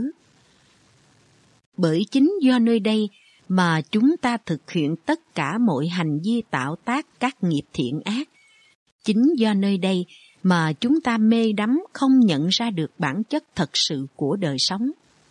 Bởi chính do nơi đây mà chúng ta thực hiện tất cả mọi hành vi tạo tác các nghiệp thiện ác. Chính do nơi đây mà chúng ta mê đắm không nhận ra được bản chất thật sự của đời sống.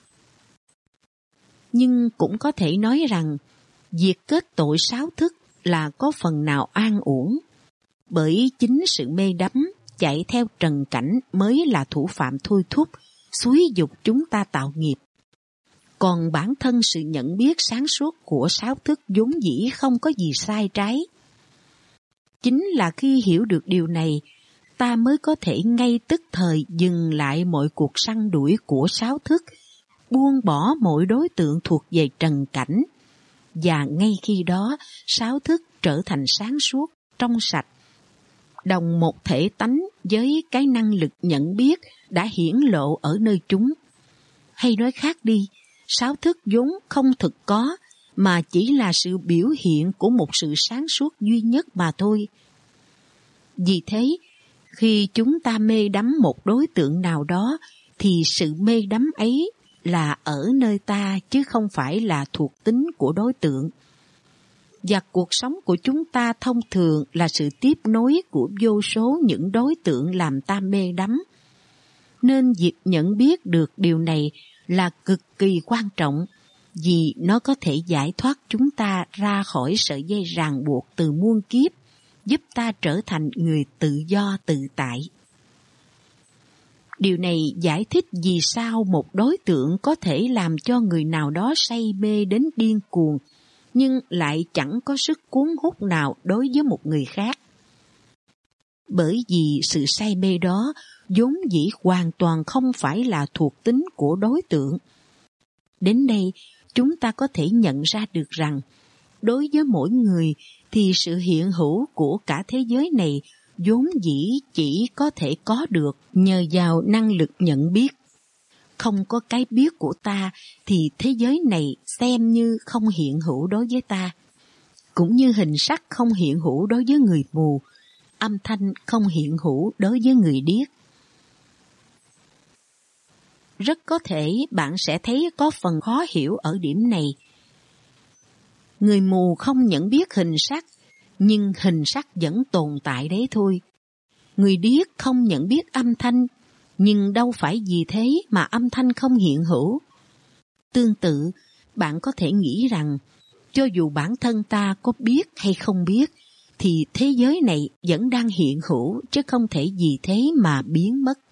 Nhưng cũng có thể nói rằng, việc kết tội sáu thức là có phần nào an uổng, bởi chính sự mê đắm chạy theo trần cảnh mới là thủ phạm thôi thúc, xúi dục chúng ta tạo nghiệp. Còn bản thân sự nhận biết sáng suốt của sáu thức vốn dĩ không có gì sai trái. Chính là khi hiểu được điều này, ta mới có thể ngay tức thời dừng lại mọi cuộc săn đuổi của sáu thức, buông bỏ mọi đối tượng thuộc về trần cảnh, và ngay khi đó sáu thức trở thành sáng suốt, trong sạch, đồng một thể tánh với cái năng lực nhận biết đã hiển lộ ở nơi chúng. Hay nói khác đi, sáu thức vốn không thực có, mà chỉ là sự biểu hiện của một sự sáng suốt duy nhất mà thôi. Vì thế, khi chúng ta mê đắm một đối tượng nào đó, thì sự mê đắm ấy là ở nơi ta chứ không phải là thuộc tính của đối tượng. Và cuộc sống của chúng ta thông thường là sự tiếp nối của vô số những đối tượng làm ta mê đắm. Nên việc nhận biết được điều này là cực kỳ quan trọng, vì nó có thể giải thoát chúng ta ra khỏi sợi dây ràng buộc từ muôn kiếp, giúp ta trở thành người tự do tự tại. Điều này giải thích vì sao một đối tượng có thể làm cho người nào đó say mê đến điên cuồng, nhưng lại chẳng có sức cuốn hút nào đối với một người khác. Bởi vì sự say mê đó vốn dĩ hoàn toàn không phải là thuộc tính của đối tượng. Đến đây, chúng ta có thể nhận ra được rằng, đối với mỗi người thì sự hiện hữu của cả thế giới này vốn dĩ chỉ có thể có được nhờ vào năng lực nhận biết. Không có cái biết của ta thì thế giới này xem như không hiện hữu đối với ta. Cũng như hình sắc không hiện hữu đối với người mù, âm thanh không hiện hữu đối với người điếc. Rất có thể bạn sẽ thấy có phần khó hiểu ở điểm này. Người mù không nhận biết hình sắc, nhưng hình sắc vẫn tồn tại đấy thôi. Người điếc không nhận biết âm thanh, nhưng đâu phải vì thế mà âm thanh không hiện hữu. Tương tự, bạn có thể nghĩ rằng, cho dù bản thân ta có biết hay không biết, thì thế giới này vẫn đang hiện hữu, chứ không thể vì thế mà biến mất.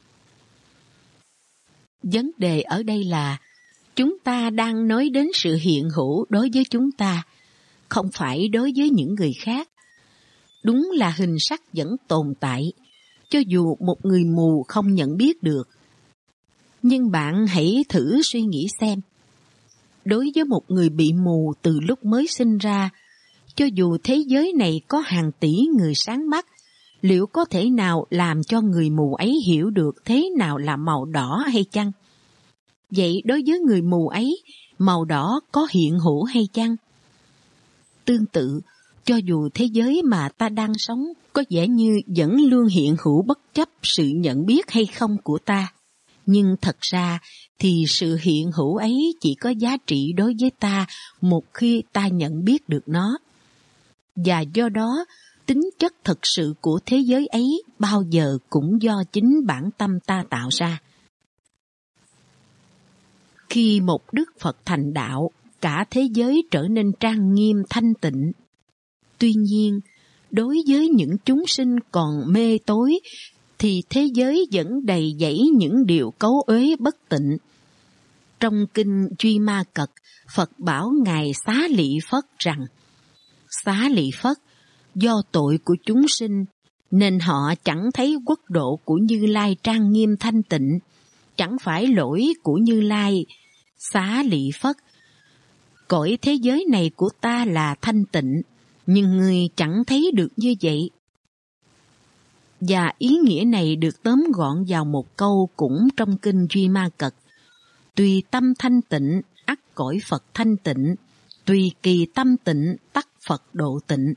Vấn đề ở đây là, chúng ta đang nói đến sự hiện hữu đối với chúng ta, không phải đối với những người khác. Đúng là hình sắc vẫn tồn tại, cho dù một người mù không nhận biết được. Nhưng bạn hãy thử suy nghĩ xem. Đối với một người bị mù từ lúc mới sinh ra, cho dù thế giới này có hàng tỷ người sáng mắt, liệu có thể nào làm cho người mù ấy hiểu được thế nào là màu đỏ hay chăng? Vậy đối với người mù ấy, màu đỏ có hiện hữu hay chăng? Tương tự, cho dù thế giới mà ta đang sống có vẻ như vẫn luôn hiện hữu bất chấp sự nhận biết hay không của ta. Nhưng thật ra thì sự hiện hữu ấy chỉ có giá trị đối với ta một khi ta nhận biết được nó. Và do đó, tính chất thực sự của thế giới ấy bao giờ cũng do chính bản tâm ta tạo ra. Khi một Đức Phật thành đạo, cả thế giới trở nên trang nghiêm thanh tịnh. Tuy nhiên, đối với những chúng sinh còn mê tối, thì thế giới vẫn đầy dẫy những điều cấu uế bất tịnh. Trong kinh Duy Ma Cật, Phật bảo Ngài Xá利Phất rằng, Xá利Phất, do tội của chúng sinh, nên họ chẳng thấy quốc độ của Như Lai trang nghiêm thanh tịnh, chẳng phải lỗi của Như Lai. Xá利Phất, cõi thế giới này của ta là thanh tịnh, nhưng ngươi chẳng thấy được như vậy. Và ý nghĩa này được tóm gọn vào một câu cũng trong kinh Duy Ma Cật. Tùy tâm thanh tịnh, ắt cõi Phật thanh tịnh, tùy kỳ tâm tịnh, tắc Phật độ tịnh.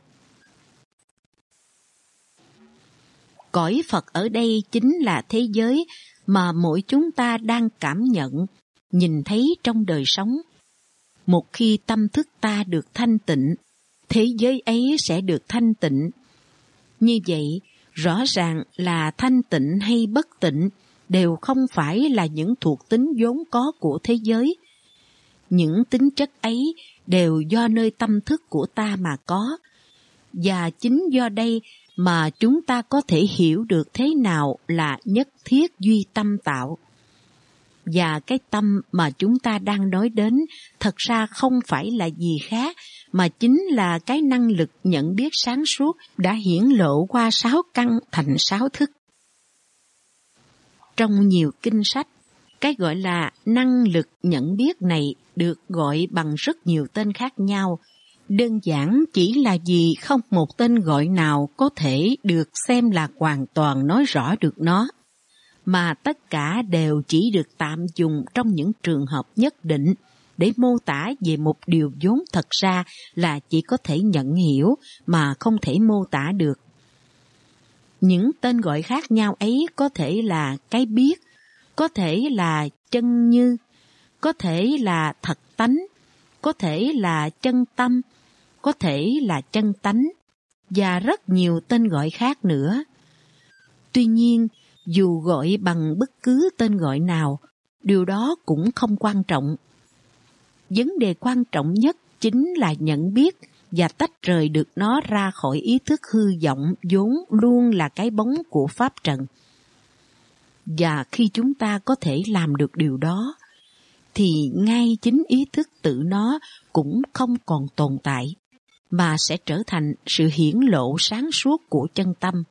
Cõi Phật ở đây chính là thế giới mà mỗi chúng ta đang cảm nhận, nhìn thấy trong đời sống. Một khi tâm thức ta được thanh tịnh, thế giới ấy sẽ được thanh tịnh. Như vậy, rõ ràng là thanh tịnh hay bất tịnh đều không phải là những thuộc tính vốn có của thế giới. Những tính chất ấy đều do nơi tâm thức của ta mà có. Và chính do đây mà chúng ta có thể hiểu được thế nào là nhất thiết duy tâm tạo. Và cái tâm mà chúng ta đang nói đến thật ra không phải là gì khác, mà chính là cái năng lực nhận biết sáng suốt đã hiển lộ qua sáu căn thành sáu thức. Trong nhiều kinh sách, cái gọi là năng lực nhận biết này được gọi bằng rất nhiều tên khác nhau. Đơn giản chỉ là vì không một tên gọi nào có thể được xem là hoàn toàn nói rõ được nó, mà tất cả đều chỉ được tạm dùng trong những trường hợp nhất định để mô tả về một điều vốn thật ra là chỉ có thể nhận hiểu mà không thể mô tả được. Những tên gọi khác nhau ấy có thể là cái biết, có thể là chân như, có thể là thật tánh, có thể là chân tâm, có thể là chân tánh, và rất nhiều tên gọi khác nữa. Tuy nhiên, dù gọi bằng bất cứ tên gọi nào, điều đó cũng không quan trọng. Vấn đề quan trọng nhất chính là nhận biết và tách rời được nó ra khỏi ý thức hư vọng vốn luôn là cái bóng của pháp trần. Và khi chúng ta có thể làm được điều đó, thì ngay chính ý thức tự nó cũng không còn tồn tại, mà sẽ trở thành sự hiển lộ sáng suốt của chân tâm.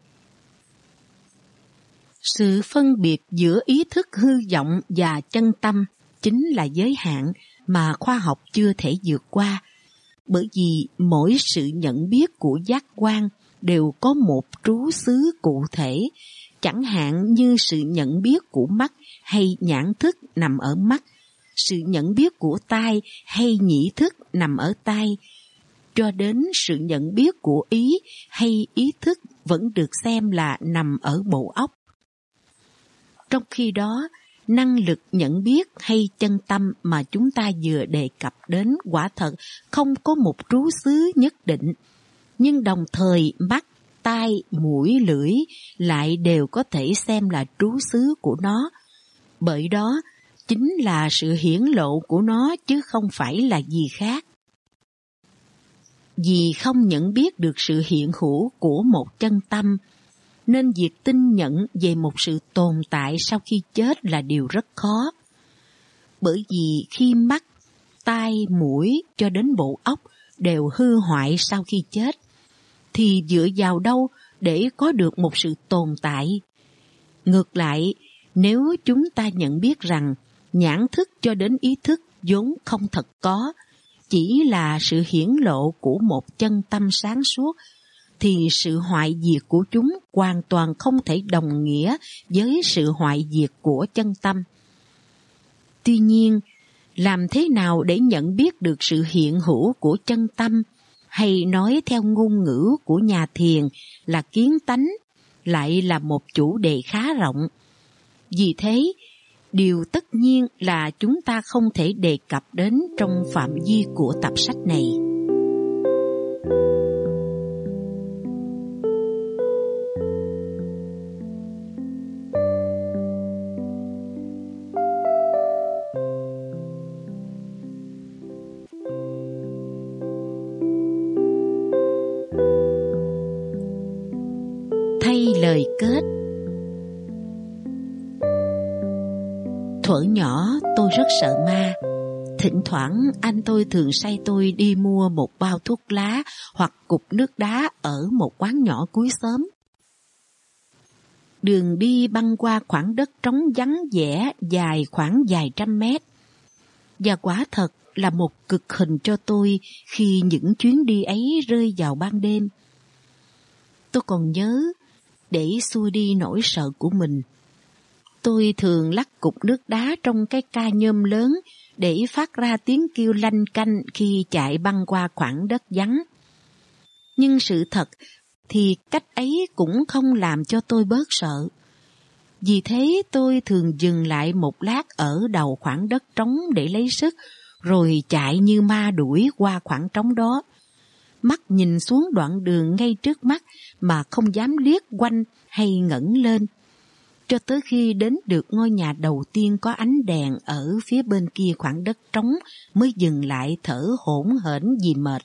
Sự phân biệt giữa ý thức hư vọng và chân tâm chính là giới hạn mà khoa học chưa thể vượt qua, bởi vì mỗi sự nhận biết của giác quan đều có một trú xứ cụ thể, chẳng hạn như sự nhận biết của mắt hay nhãn thức nằm ở mắt, sự nhận biết của tai hay nhĩ thức nằm ở tai, cho đến sự nhận biết của ý hay ý thức vẫn được xem là nằm ở bộ óc. Trong khi đó, năng lực nhận biết hay chân tâm mà chúng ta vừa đề cập đến quả thật không có một trú xứ nhất định, nhưng đồng thời mắt, tai, mũi, lưỡi lại đều có thể xem là trú xứ của nó. Bởi đó, chính là sự hiển lộ của nó chứ không phải là gì khác. Vì không nhận biết được sự hiện hữu của một chân tâm, nên việc tin nhận về một sự tồn tại sau khi chết là điều rất khó. Bởi vì khi mắt, tai, mũi cho đến bộ óc đều hư hoại sau khi chết, thì dựa vào đâu để có được một sự tồn tại? Ngược lại, nếu chúng ta nhận biết rằng nhãn thức cho đến ý thức vốn không thật có, chỉ là sự hiển lộ của một chân tâm sáng suốt, thì sự hoại diệt của chúng hoàn toàn không thể đồng nghĩa với sự hoại diệt của chân tâm. Tuy nhiên, làm thế nào để nhận biết được sự hiện hữu của chân tâm hay nói theo ngôn ngữ của nhà thiền là kiến tánh, lại là một chủ đề khá rộng. Vì thế, điều tất nhiên là chúng ta không thể đề cập đến trong phạm vi của tập sách này. Thay lời kết. Thuở nhỏ tôi rất sợ ma. Thỉnh thoảng anh tôi thường sai tôi đi mua một bao thuốc lá hoặc cục nước đá ở một quán nhỏ cuối xóm. Đường đi băng qua khoảng đất trống vắng vẻ dài khoảng vài trăm mét. Và quả thật là một cực hình cho tôi khi những chuyến đi ấy rơi vào ban đêm. Tôi còn nhớ, để xua đi nỗi sợ của mình, tôi thường lắc cục nước đá trong cái ca nhôm lớn để phát ra tiếng kêu lanh canh khi chạy băng qua khoảng đất vắng. Nhưng sự thật thì cách ấy cũng không làm cho tôi bớt sợ. Vì thế tôi thường dừng lại một lát ở đầu khoảng đất trống để lấy sức, rồi chạy như ma đuổi qua khoảng trống đó. Mắt nhìn xuống đoạn đường ngay trước mắt mà không dám liếc quanh hay ngẩng lên, cho tới khi đến được ngôi nhà đầu tiên có ánh đèn ở phía bên kia khoảng đất trống mới dừng lại thở hổn hển vì mệt.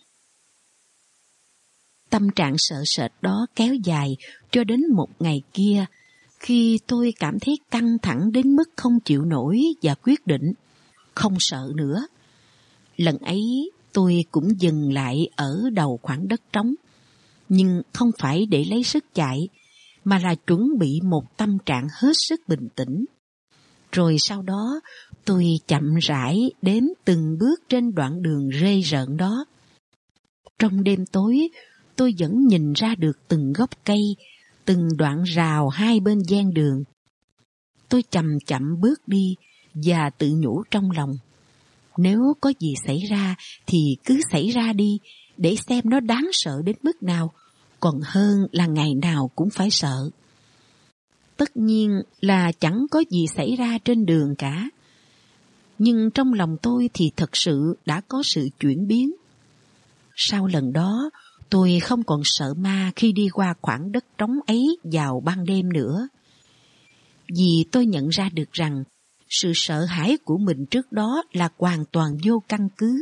Tâm trạng sợ sệt đó kéo dài cho đến một ngày kia, khi tôi cảm thấy căng thẳng đến mức không chịu nổi và quyết định không sợ nữa. Lần ấy tôi cũng dừng lại ở đầu khoảng đất trống, nhưng không phải để lấy sức chạy, mà là chuẩn bị một tâm trạng hết sức bình tĩnh. Rồi sau đó tôi chậm rãi đếm từng bước trên đoạn đường rê rợn đó. Trong đêm tối, tôi vẫn nhìn ra được từng gốc cây, từng đoạn rào hai bên ven đường. Tôi chậm chậm bước đi và tự nhủ trong lòng, nếu có gì xảy ra thì cứ xảy ra đi, để xem nó đáng sợ đến mức nào, còn hơn là ngày nào cũng phải sợ. Tất nhiên là chẳng có gì xảy ra trên đường cả. Nhưng trong lòng tôi thì thật sự đã có sự chuyển biến. Sau lần đó, tôi không còn sợ ma khi đi qua khoảng đất trống ấy vào ban đêm nữa. Vì tôi nhận ra được rằng sự sợ hãi của mình trước đó là hoàn toàn vô căn cứ.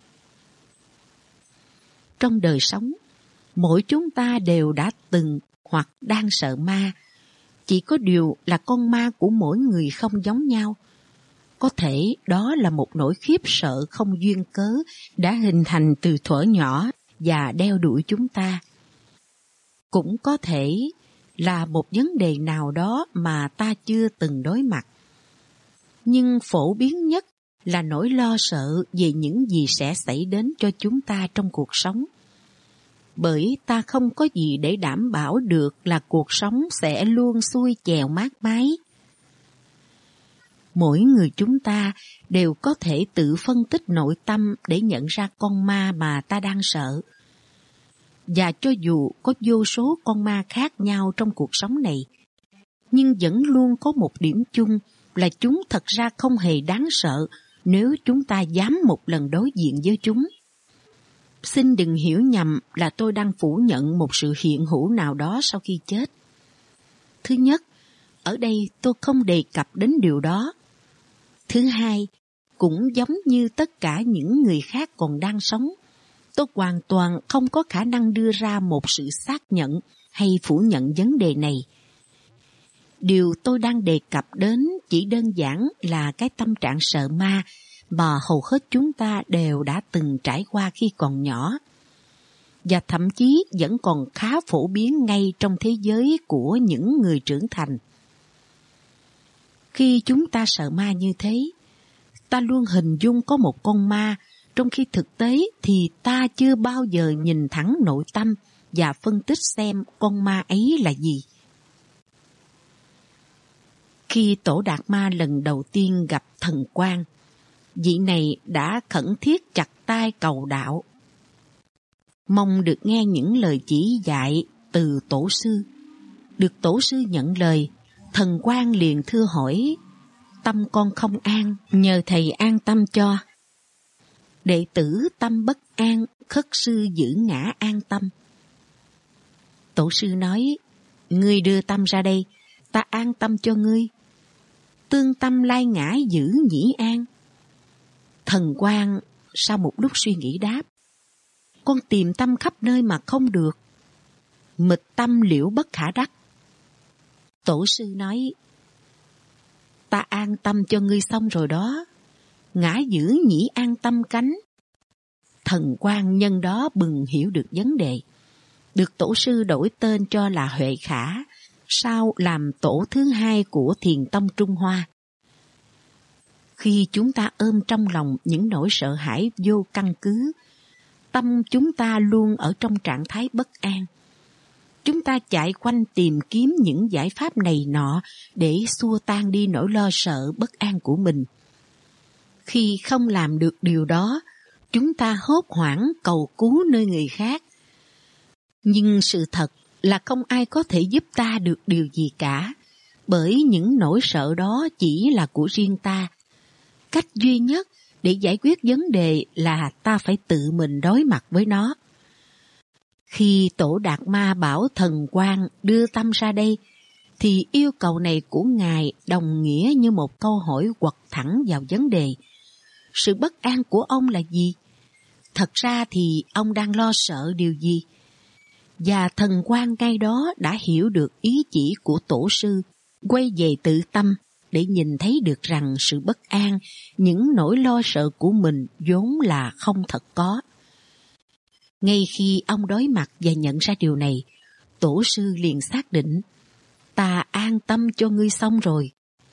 Trong đời sống, mỗi chúng ta đều đã từng hoặc đang sợ ma. Chỉ có điều là con ma của mỗi người không giống nhau. Có thể đó là một nỗi khiếp sợ không duyên cớ đã hình thành từ thuở nhỏ và đeo đuổi chúng ta. Cũng có thể là một vấn đề nào đó mà ta chưa từng đối mặt. Nhưng phổ biến nhất là nỗi lo sợ về những gì sẽ xảy đến cho chúng ta trong cuộc sống. Bởi ta không có gì để đảm bảo được là cuộc sống sẽ luôn xuôi chèo mát mái. Mỗi người chúng ta đều có thể tự phân tích nội tâm để nhận ra con ma mà ta đang sợ. Và cho dù có vô số con ma khác nhau trong cuộc sống này, nhưng vẫn luôn có một điểm chung là chúng thật ra không hề đáng sợ nếu chúng ta dám một lần đối diện với chúng. Xin đừng hiểu nhầm là tôi đang phủ nhận một sự hiện hữu nào đó sau khi chết. Thứ nhất, ở đây tôi không đề cập đến điều đó. Thứ hai, cũng giống như tất cả những người khác còn đang sống, tôi hoàn toàn không có khả năng đưa ra một sự xác nhận hay phủ nhận vấn đề này. Điều tôi đang đề cập đến chỉ đơn giản là cái tâm trạng sợ ma mà hầu hết chúng ta đều đã từng trải qua khi còn nhỏ, và thậm chí vẫn còn khá phổ biến ngay trong thế giới của những người trưởng thành. Khi chúng ta sợ ma như thế, ta luôn hình dung có một con ma, trong khi thực tế thì ta chưa bao giờ nhìn thẳng nội tâm và phân tích xem con ma ấy là gì. Khi Tổ Đạt Ma lần đầu tiên gặp thần Quan, vị này đã khẩn thiết chặt tay cầu đạo. mong được nghe những lời chỉ dạy từ tổ sư. Được tổ sư nhận lời, Thần Quang liền thưa hỏi: tâm con không an, nhờ thầy an tâm cho. Đệ tử tâm bất an, khất sư giữ ngã an tâm. Tổ sư nói: ngươi đưa tâm ra đây, ta an tâm cho ngươi. Tương tâm lai ngã giữ nhĩ an. Thần Quang sau một lúc suy nghĩ đáp: con tìm tâm khắp nơi mà không được, mịch tâm liễu bất khả đắc. Tổ sư nói: ta an tâm cho ngươi xong rồi đó, ngã giữ nhĩ an tâm cánh. Thần Quang nhân đó bừng hiểu được vấn đề, được tổ sư đổi tên cho là Huệ Khả, sau làm tổ thứ hai của Thiền tông Trung Hoa. Khi chúng ta ôm trong lòng những nỗi sợ hãi vô căn cứ, tâm chúng ta luôn ở trong trạng thái bất an. Chúng ta chạy quanh tìm kiếm những giải pháp này nọ để xua tan đi nỗi lo sợ bất an của mình. Khi không làm được điều đó, chúng ta hốt hoảng cầu cứu nơi người khác. Nhưng sự thật là không ai có thể giúp ta được điều gì cả, bởi những nỗi sợ đó chỉ là của riêng ta. Cách duy nhất để giải quyết vấn đề là ta phải tự mình đối mặt với nó. Khi Tổ Đạt Ma bảo Thần Quang đưa tâm ra đây, thì yêu cầu này của Ngài đồng nghĩa như một câu hỏi quật thẳng vào vấn đề. Sự bất an của ông là gì? Thật ra thì ông đang lo sợ điều gì? Và Thần Quang ngay đó đã hiểu được ý chỉ của Tổ sư, quay về tự tâm để nhìn thấy được rằng sự bất an, những nỗi lo sợ của mình vốn là không thật có. Ngay khi ông đối mặt và nhận ra điều này, Tổ sư liền xác định: ta an tâm cho ngươi xong rồi.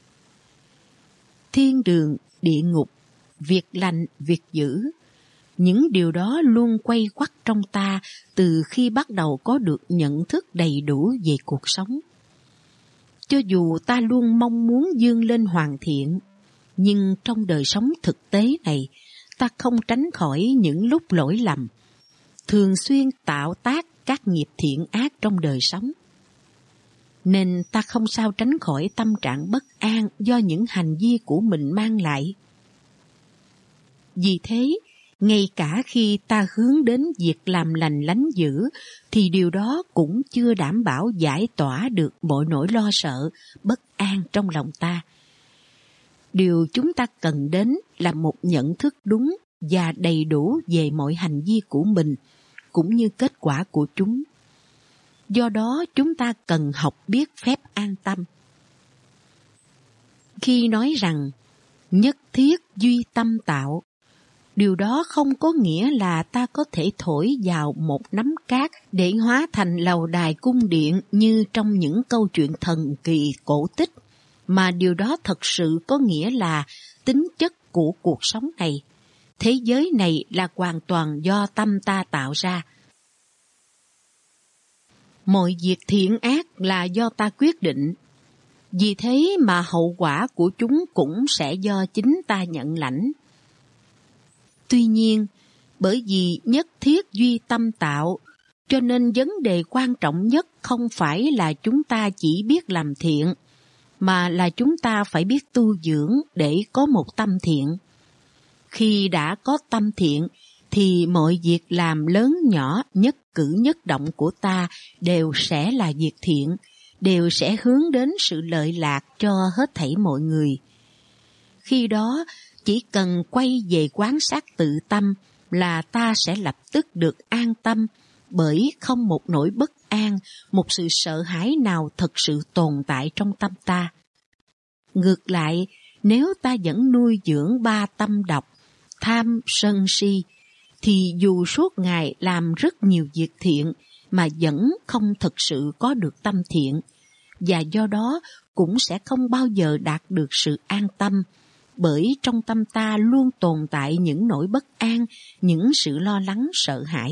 Thiên đường, địa ngục, việc lành, việc dữ, những điều đó luôn quay quắt trong ta từ khi bắt đầu có được nhận thức đầy đủ về cuộc sống. Cho dù ta luôn mong muốn vươn lên hoàn thiện, nhưng trong đời sống thực tế này, ta không tránh khỏi những lúc lỗi lầm, thường xuyên tạo tác các nghiệp thiện ác trong đời sống. Nên ta không sao tránh khỏi tâm trạng bất an do những hành vi của mình mang lại. Vì thế, ngay cả khi ta hướng đến việc làm lành lánh dữ, thì điều đó cũng chưa đảm bảo giải tỏa được mọi nỗi lo sợ, bất an trong lòng ta. Điều chúng ta cần đến là một nhận thức đúng và đầy đủ về mọi hành vi của mình, cũng như kết quả của chúng. Do đó chúng ta cần học biết phép an tâm. Khi nói rằng nhất thiết duy tâm tạo, điều đó không có nghĩa là ta có thể thổi vào một nắm cát để hóa thành lầu đài cung điện như trong những câu chuyện thần kỳ cổ tích, mà điều đó thật sự có nghĩa là tính chất của cuộc sống này. Thế giới này là hoàn toàn do tâm ta tạo ra. Mọi việc thiện ác là do ta quyết định. Vì thế mà hậu quả của chúng cũng sẽ do chính ta nhận lãnh. Tuy nhiên, bởi vì nhất thiết duy tâm tạo, cho nên vấn đề quan trọng nhất không phải là chúng ta chỉ biết làm thiện, mà là chúng ta phải biết tu dưỡng để có một tâm thiện. Khi đã có tâm thiện, thì mọi việc làm lớn nhỏ, nhất cử nhất động của ta đều sẽ là việc thiện, đều sẽ hướng đến sự lợi lạc cho hết thảy mọi người. Khi đó, chỉ cần quay về quán sát tự tâm là ta sẽ lập tức được an tâm, bởi không một nỗi bất an, một sự sợ hãi nào thực sự tồn tại trong tâm ta. Ngược lại, nếu ta vẫn nuôi dưỡng ba tâm độc, tham, sân, si, thì dù suốt ngày làm rất nhiều việc thiện mà vẫn không thực sự có được tâm thiện, và do đó cũng sẽ không bao giờ đạt được sự an tâm, bởi trong tâm ta luôn tồn tại những nỗi bất an, những sự lo lắng sợ hãi.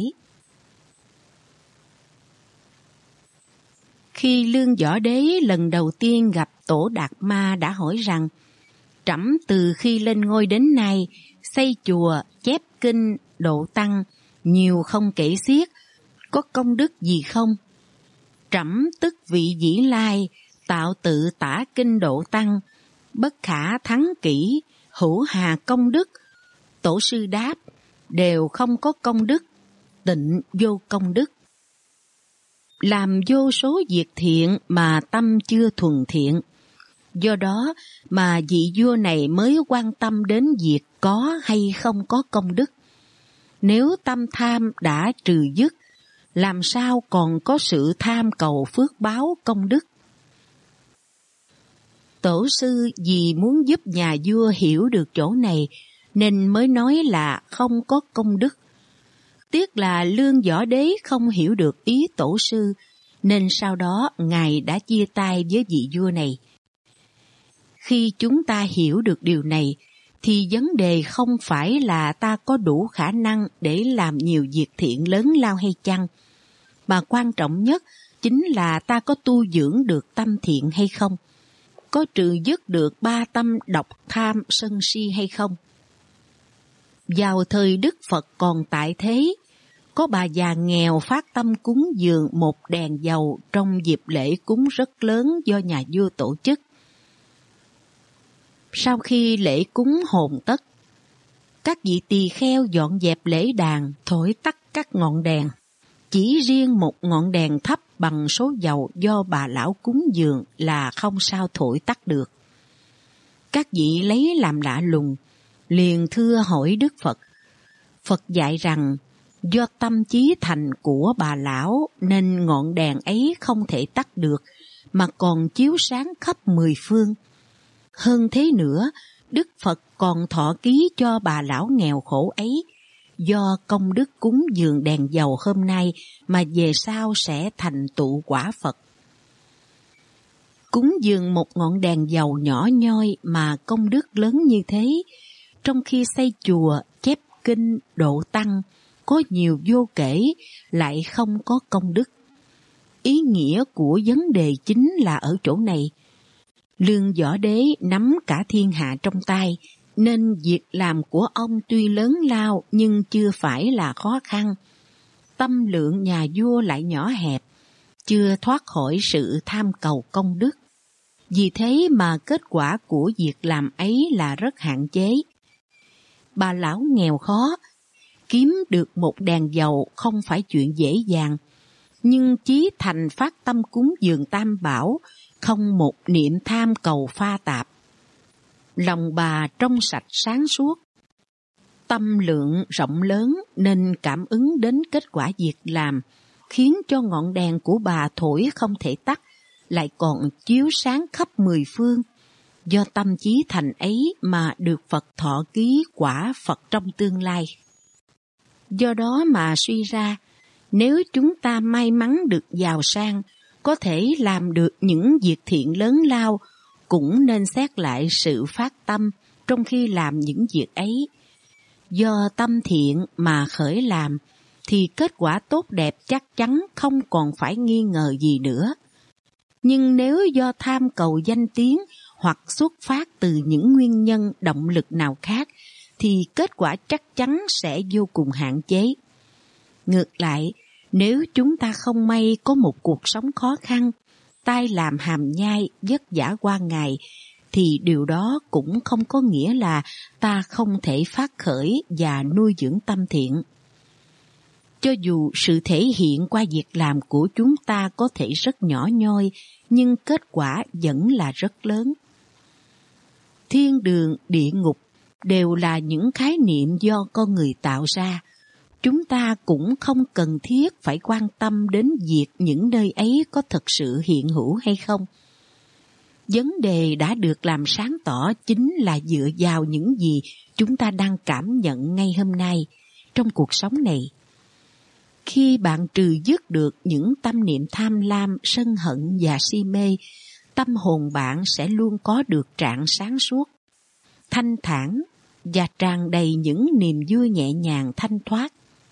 Khi Lương Võ Đế lần đầu tiên gặp Tổ Đạt Ma đã hỏi rằng: trẫm từ khi lên ngôi đến nay, xây chùa, chép kinh, độ tăng, nhiều không kể xiết, có công đức gì không? Trẫm tức vị vĩ lai, tạo tự tả kinh độ tăng, bất khả thắng kỹ, hữu hà công đức. Tổ sư đáp, đều không có công đức, tịnh vô công đức. Làm vô số việc thiện mà tâm chưa thuần thiện. Do đó mà vị vua này mới quan tâm đến việc có hay không có công đức. Nếu tâm tham đã trừ dứt, làm sao còn có sự tham cầu phước báo công đức? Tổ sư vì muốn giúp nhà vua hiểu được chỗ này, nên mới nói là không có công đức. Tiếc là Lương Võ Đế không hiểu được ý tổ sư, nên sau đó Ngài đã chia tay với vị vua này. Khi chúng ta hiểu được điều này, thì vấn đề không phải là ta có đủ khả năng để làm nhiều việc thiện lớn lao hay chăng, mà quan trọng nhất chính là ta có tu dưỡng được tâm thiện hay không, có trừ dứt được ba tâm độc tham sân si hay không. Vào thời Đức Phật còn tại thế, có bà già nghèo phát tâm cúng dường một đèn dầu trong dịp lễ cúng rất lớn do nhà vua tổ chức. Sau khi lễ cúng hồn tất, các vị tỳ kheo dọn dẹp lễ đàn, thổi tắt các ngọn đèn. Chỉ riêng một ngọn đèn thấp bằng số dầu do bà lão cúng dường là không sao thổi tắt được. Các vị lấy làm lạ lùng, liền thưa hỏi Đức Phật. Phật dạy rằng, do tâm trí thành của bà lão nên ngọn đèn ấy không thể tắt được, mà còn chiếu sáng khắp mười phương. Hơn thế nữa, Đức Phật còn thọ ký cho bà lão nghèo khổ ấy, do công đức cúng dường đèn dầu hôm nay mà về sau sẽ thành tựu quả Phật. Cúng dường một ngọn đèn dầu nhỏ nhoi mà công đức lớn như thế, trong khi xây chùa, chép kinh, độ tăng, có nhiều vô kể, lại không có công đức. Ý nghĩa của vấn đề chính là ở chỗ này. Lương Võ Đế nắm cả thiên hạ trong tay, nên việc làm của ông tuy lớn lao nhưng chưa phải là khó khăn. Tâm lượng nhà vua lại nhỏ hẹp, chưa thoát khỏi sự tham cầu công đức. Vì thế mà kết quả của việc làm ấy là rất hạn chế. Bà lão nghèo khó, kiếm được một đèn dầu không phải chuyện dễ dàng, nhưng chí thành phát tâm cúng dường Tam Bảo, không một niệm tham cầu pha tạp. Lòng bà trong sạch sáng suốt, tâm lượng rộng lớn nên cảm ứng đến kết quả việc làm, khiến cho ngọn đèn của bà thổi không thể tắt, lại còn chiếu sáng khắp mười phương. Do tâm chí thành ấy mà được Phật thọ ký quả Phật trong tương lai. Do đó mà suy ra, nếu chúng ta may mắn được giàu sang, có thể làm được những việc thiện lớn lao, cũng nên xét lại sự phát tâm trong khi làm những việc ấy. Do tâm thiện mà khởi làm, thì kết quả tốt đẹp chắc chắn không còn phải nghi ngờ gì nữa. Nhưng nếu do tham cầu danh tiếng hoặc xuất phát từ những nguyên nhân động lực nào khác, thì kết quả chắc chắn sẽ vô cùng hạn chế. Ngược lại, nếu chúng ta không may có một cuộc sống khó khăn, tai làm hàm nhai, vất vả qua ngày, thì điều đó cũng không có nghĩa là ta không thể phát khởi và nuôi dưỡng tâm thiện. Cho dù sự thể hiện qua việc làm của chúng ta có thể rất nhỏ nhoi, nhưng kết quả vẫn là rất lớn. Thiên đường, địa ngục đều là những khái niệm do con người tạo ra. Chúng ta cũng không cần thiết phải quan tâm đến việc những nơi ấy có thực sự hiện hữu hay không. Vấn đề đã được làm sáng tỏ chính là dựa vào những gì chúng ta đang cảm nhận ngay hôm nay trong cuộc sống này. Khi bạn trừ dứt được những tâm niệm tham lam, sân hận và si mê, tâm hồn bạn sẽ luôn có được trạng sáng suốt, thanh thản và tràn đầy những niềm vui nhẹ nhàng thanh thoát.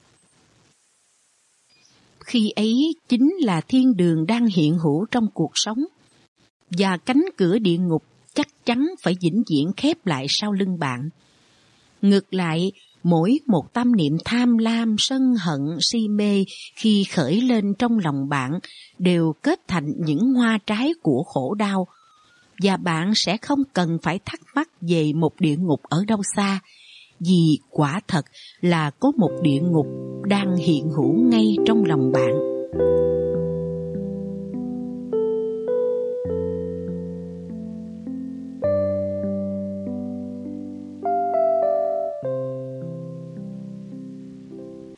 Khi ấy chính là thiên đường đang hiện hữu trong cuộc sống, và cánh cửa địa ngục chắc chắn phải vĩnh viễn khép lại sau lưng bạn. Ngược lại, Mỗi một tâm niệm tham lam, sân hận, si mê khi khởi lên trong lòng bạn đều kết thành những hoa trái của khổ đau, và bạn sẽ không cần phải thắc mắc về một địa ngục ở đâu xa, vì quả thật là có một địa ngục đang hiện hữu ngay trong lòng bạn.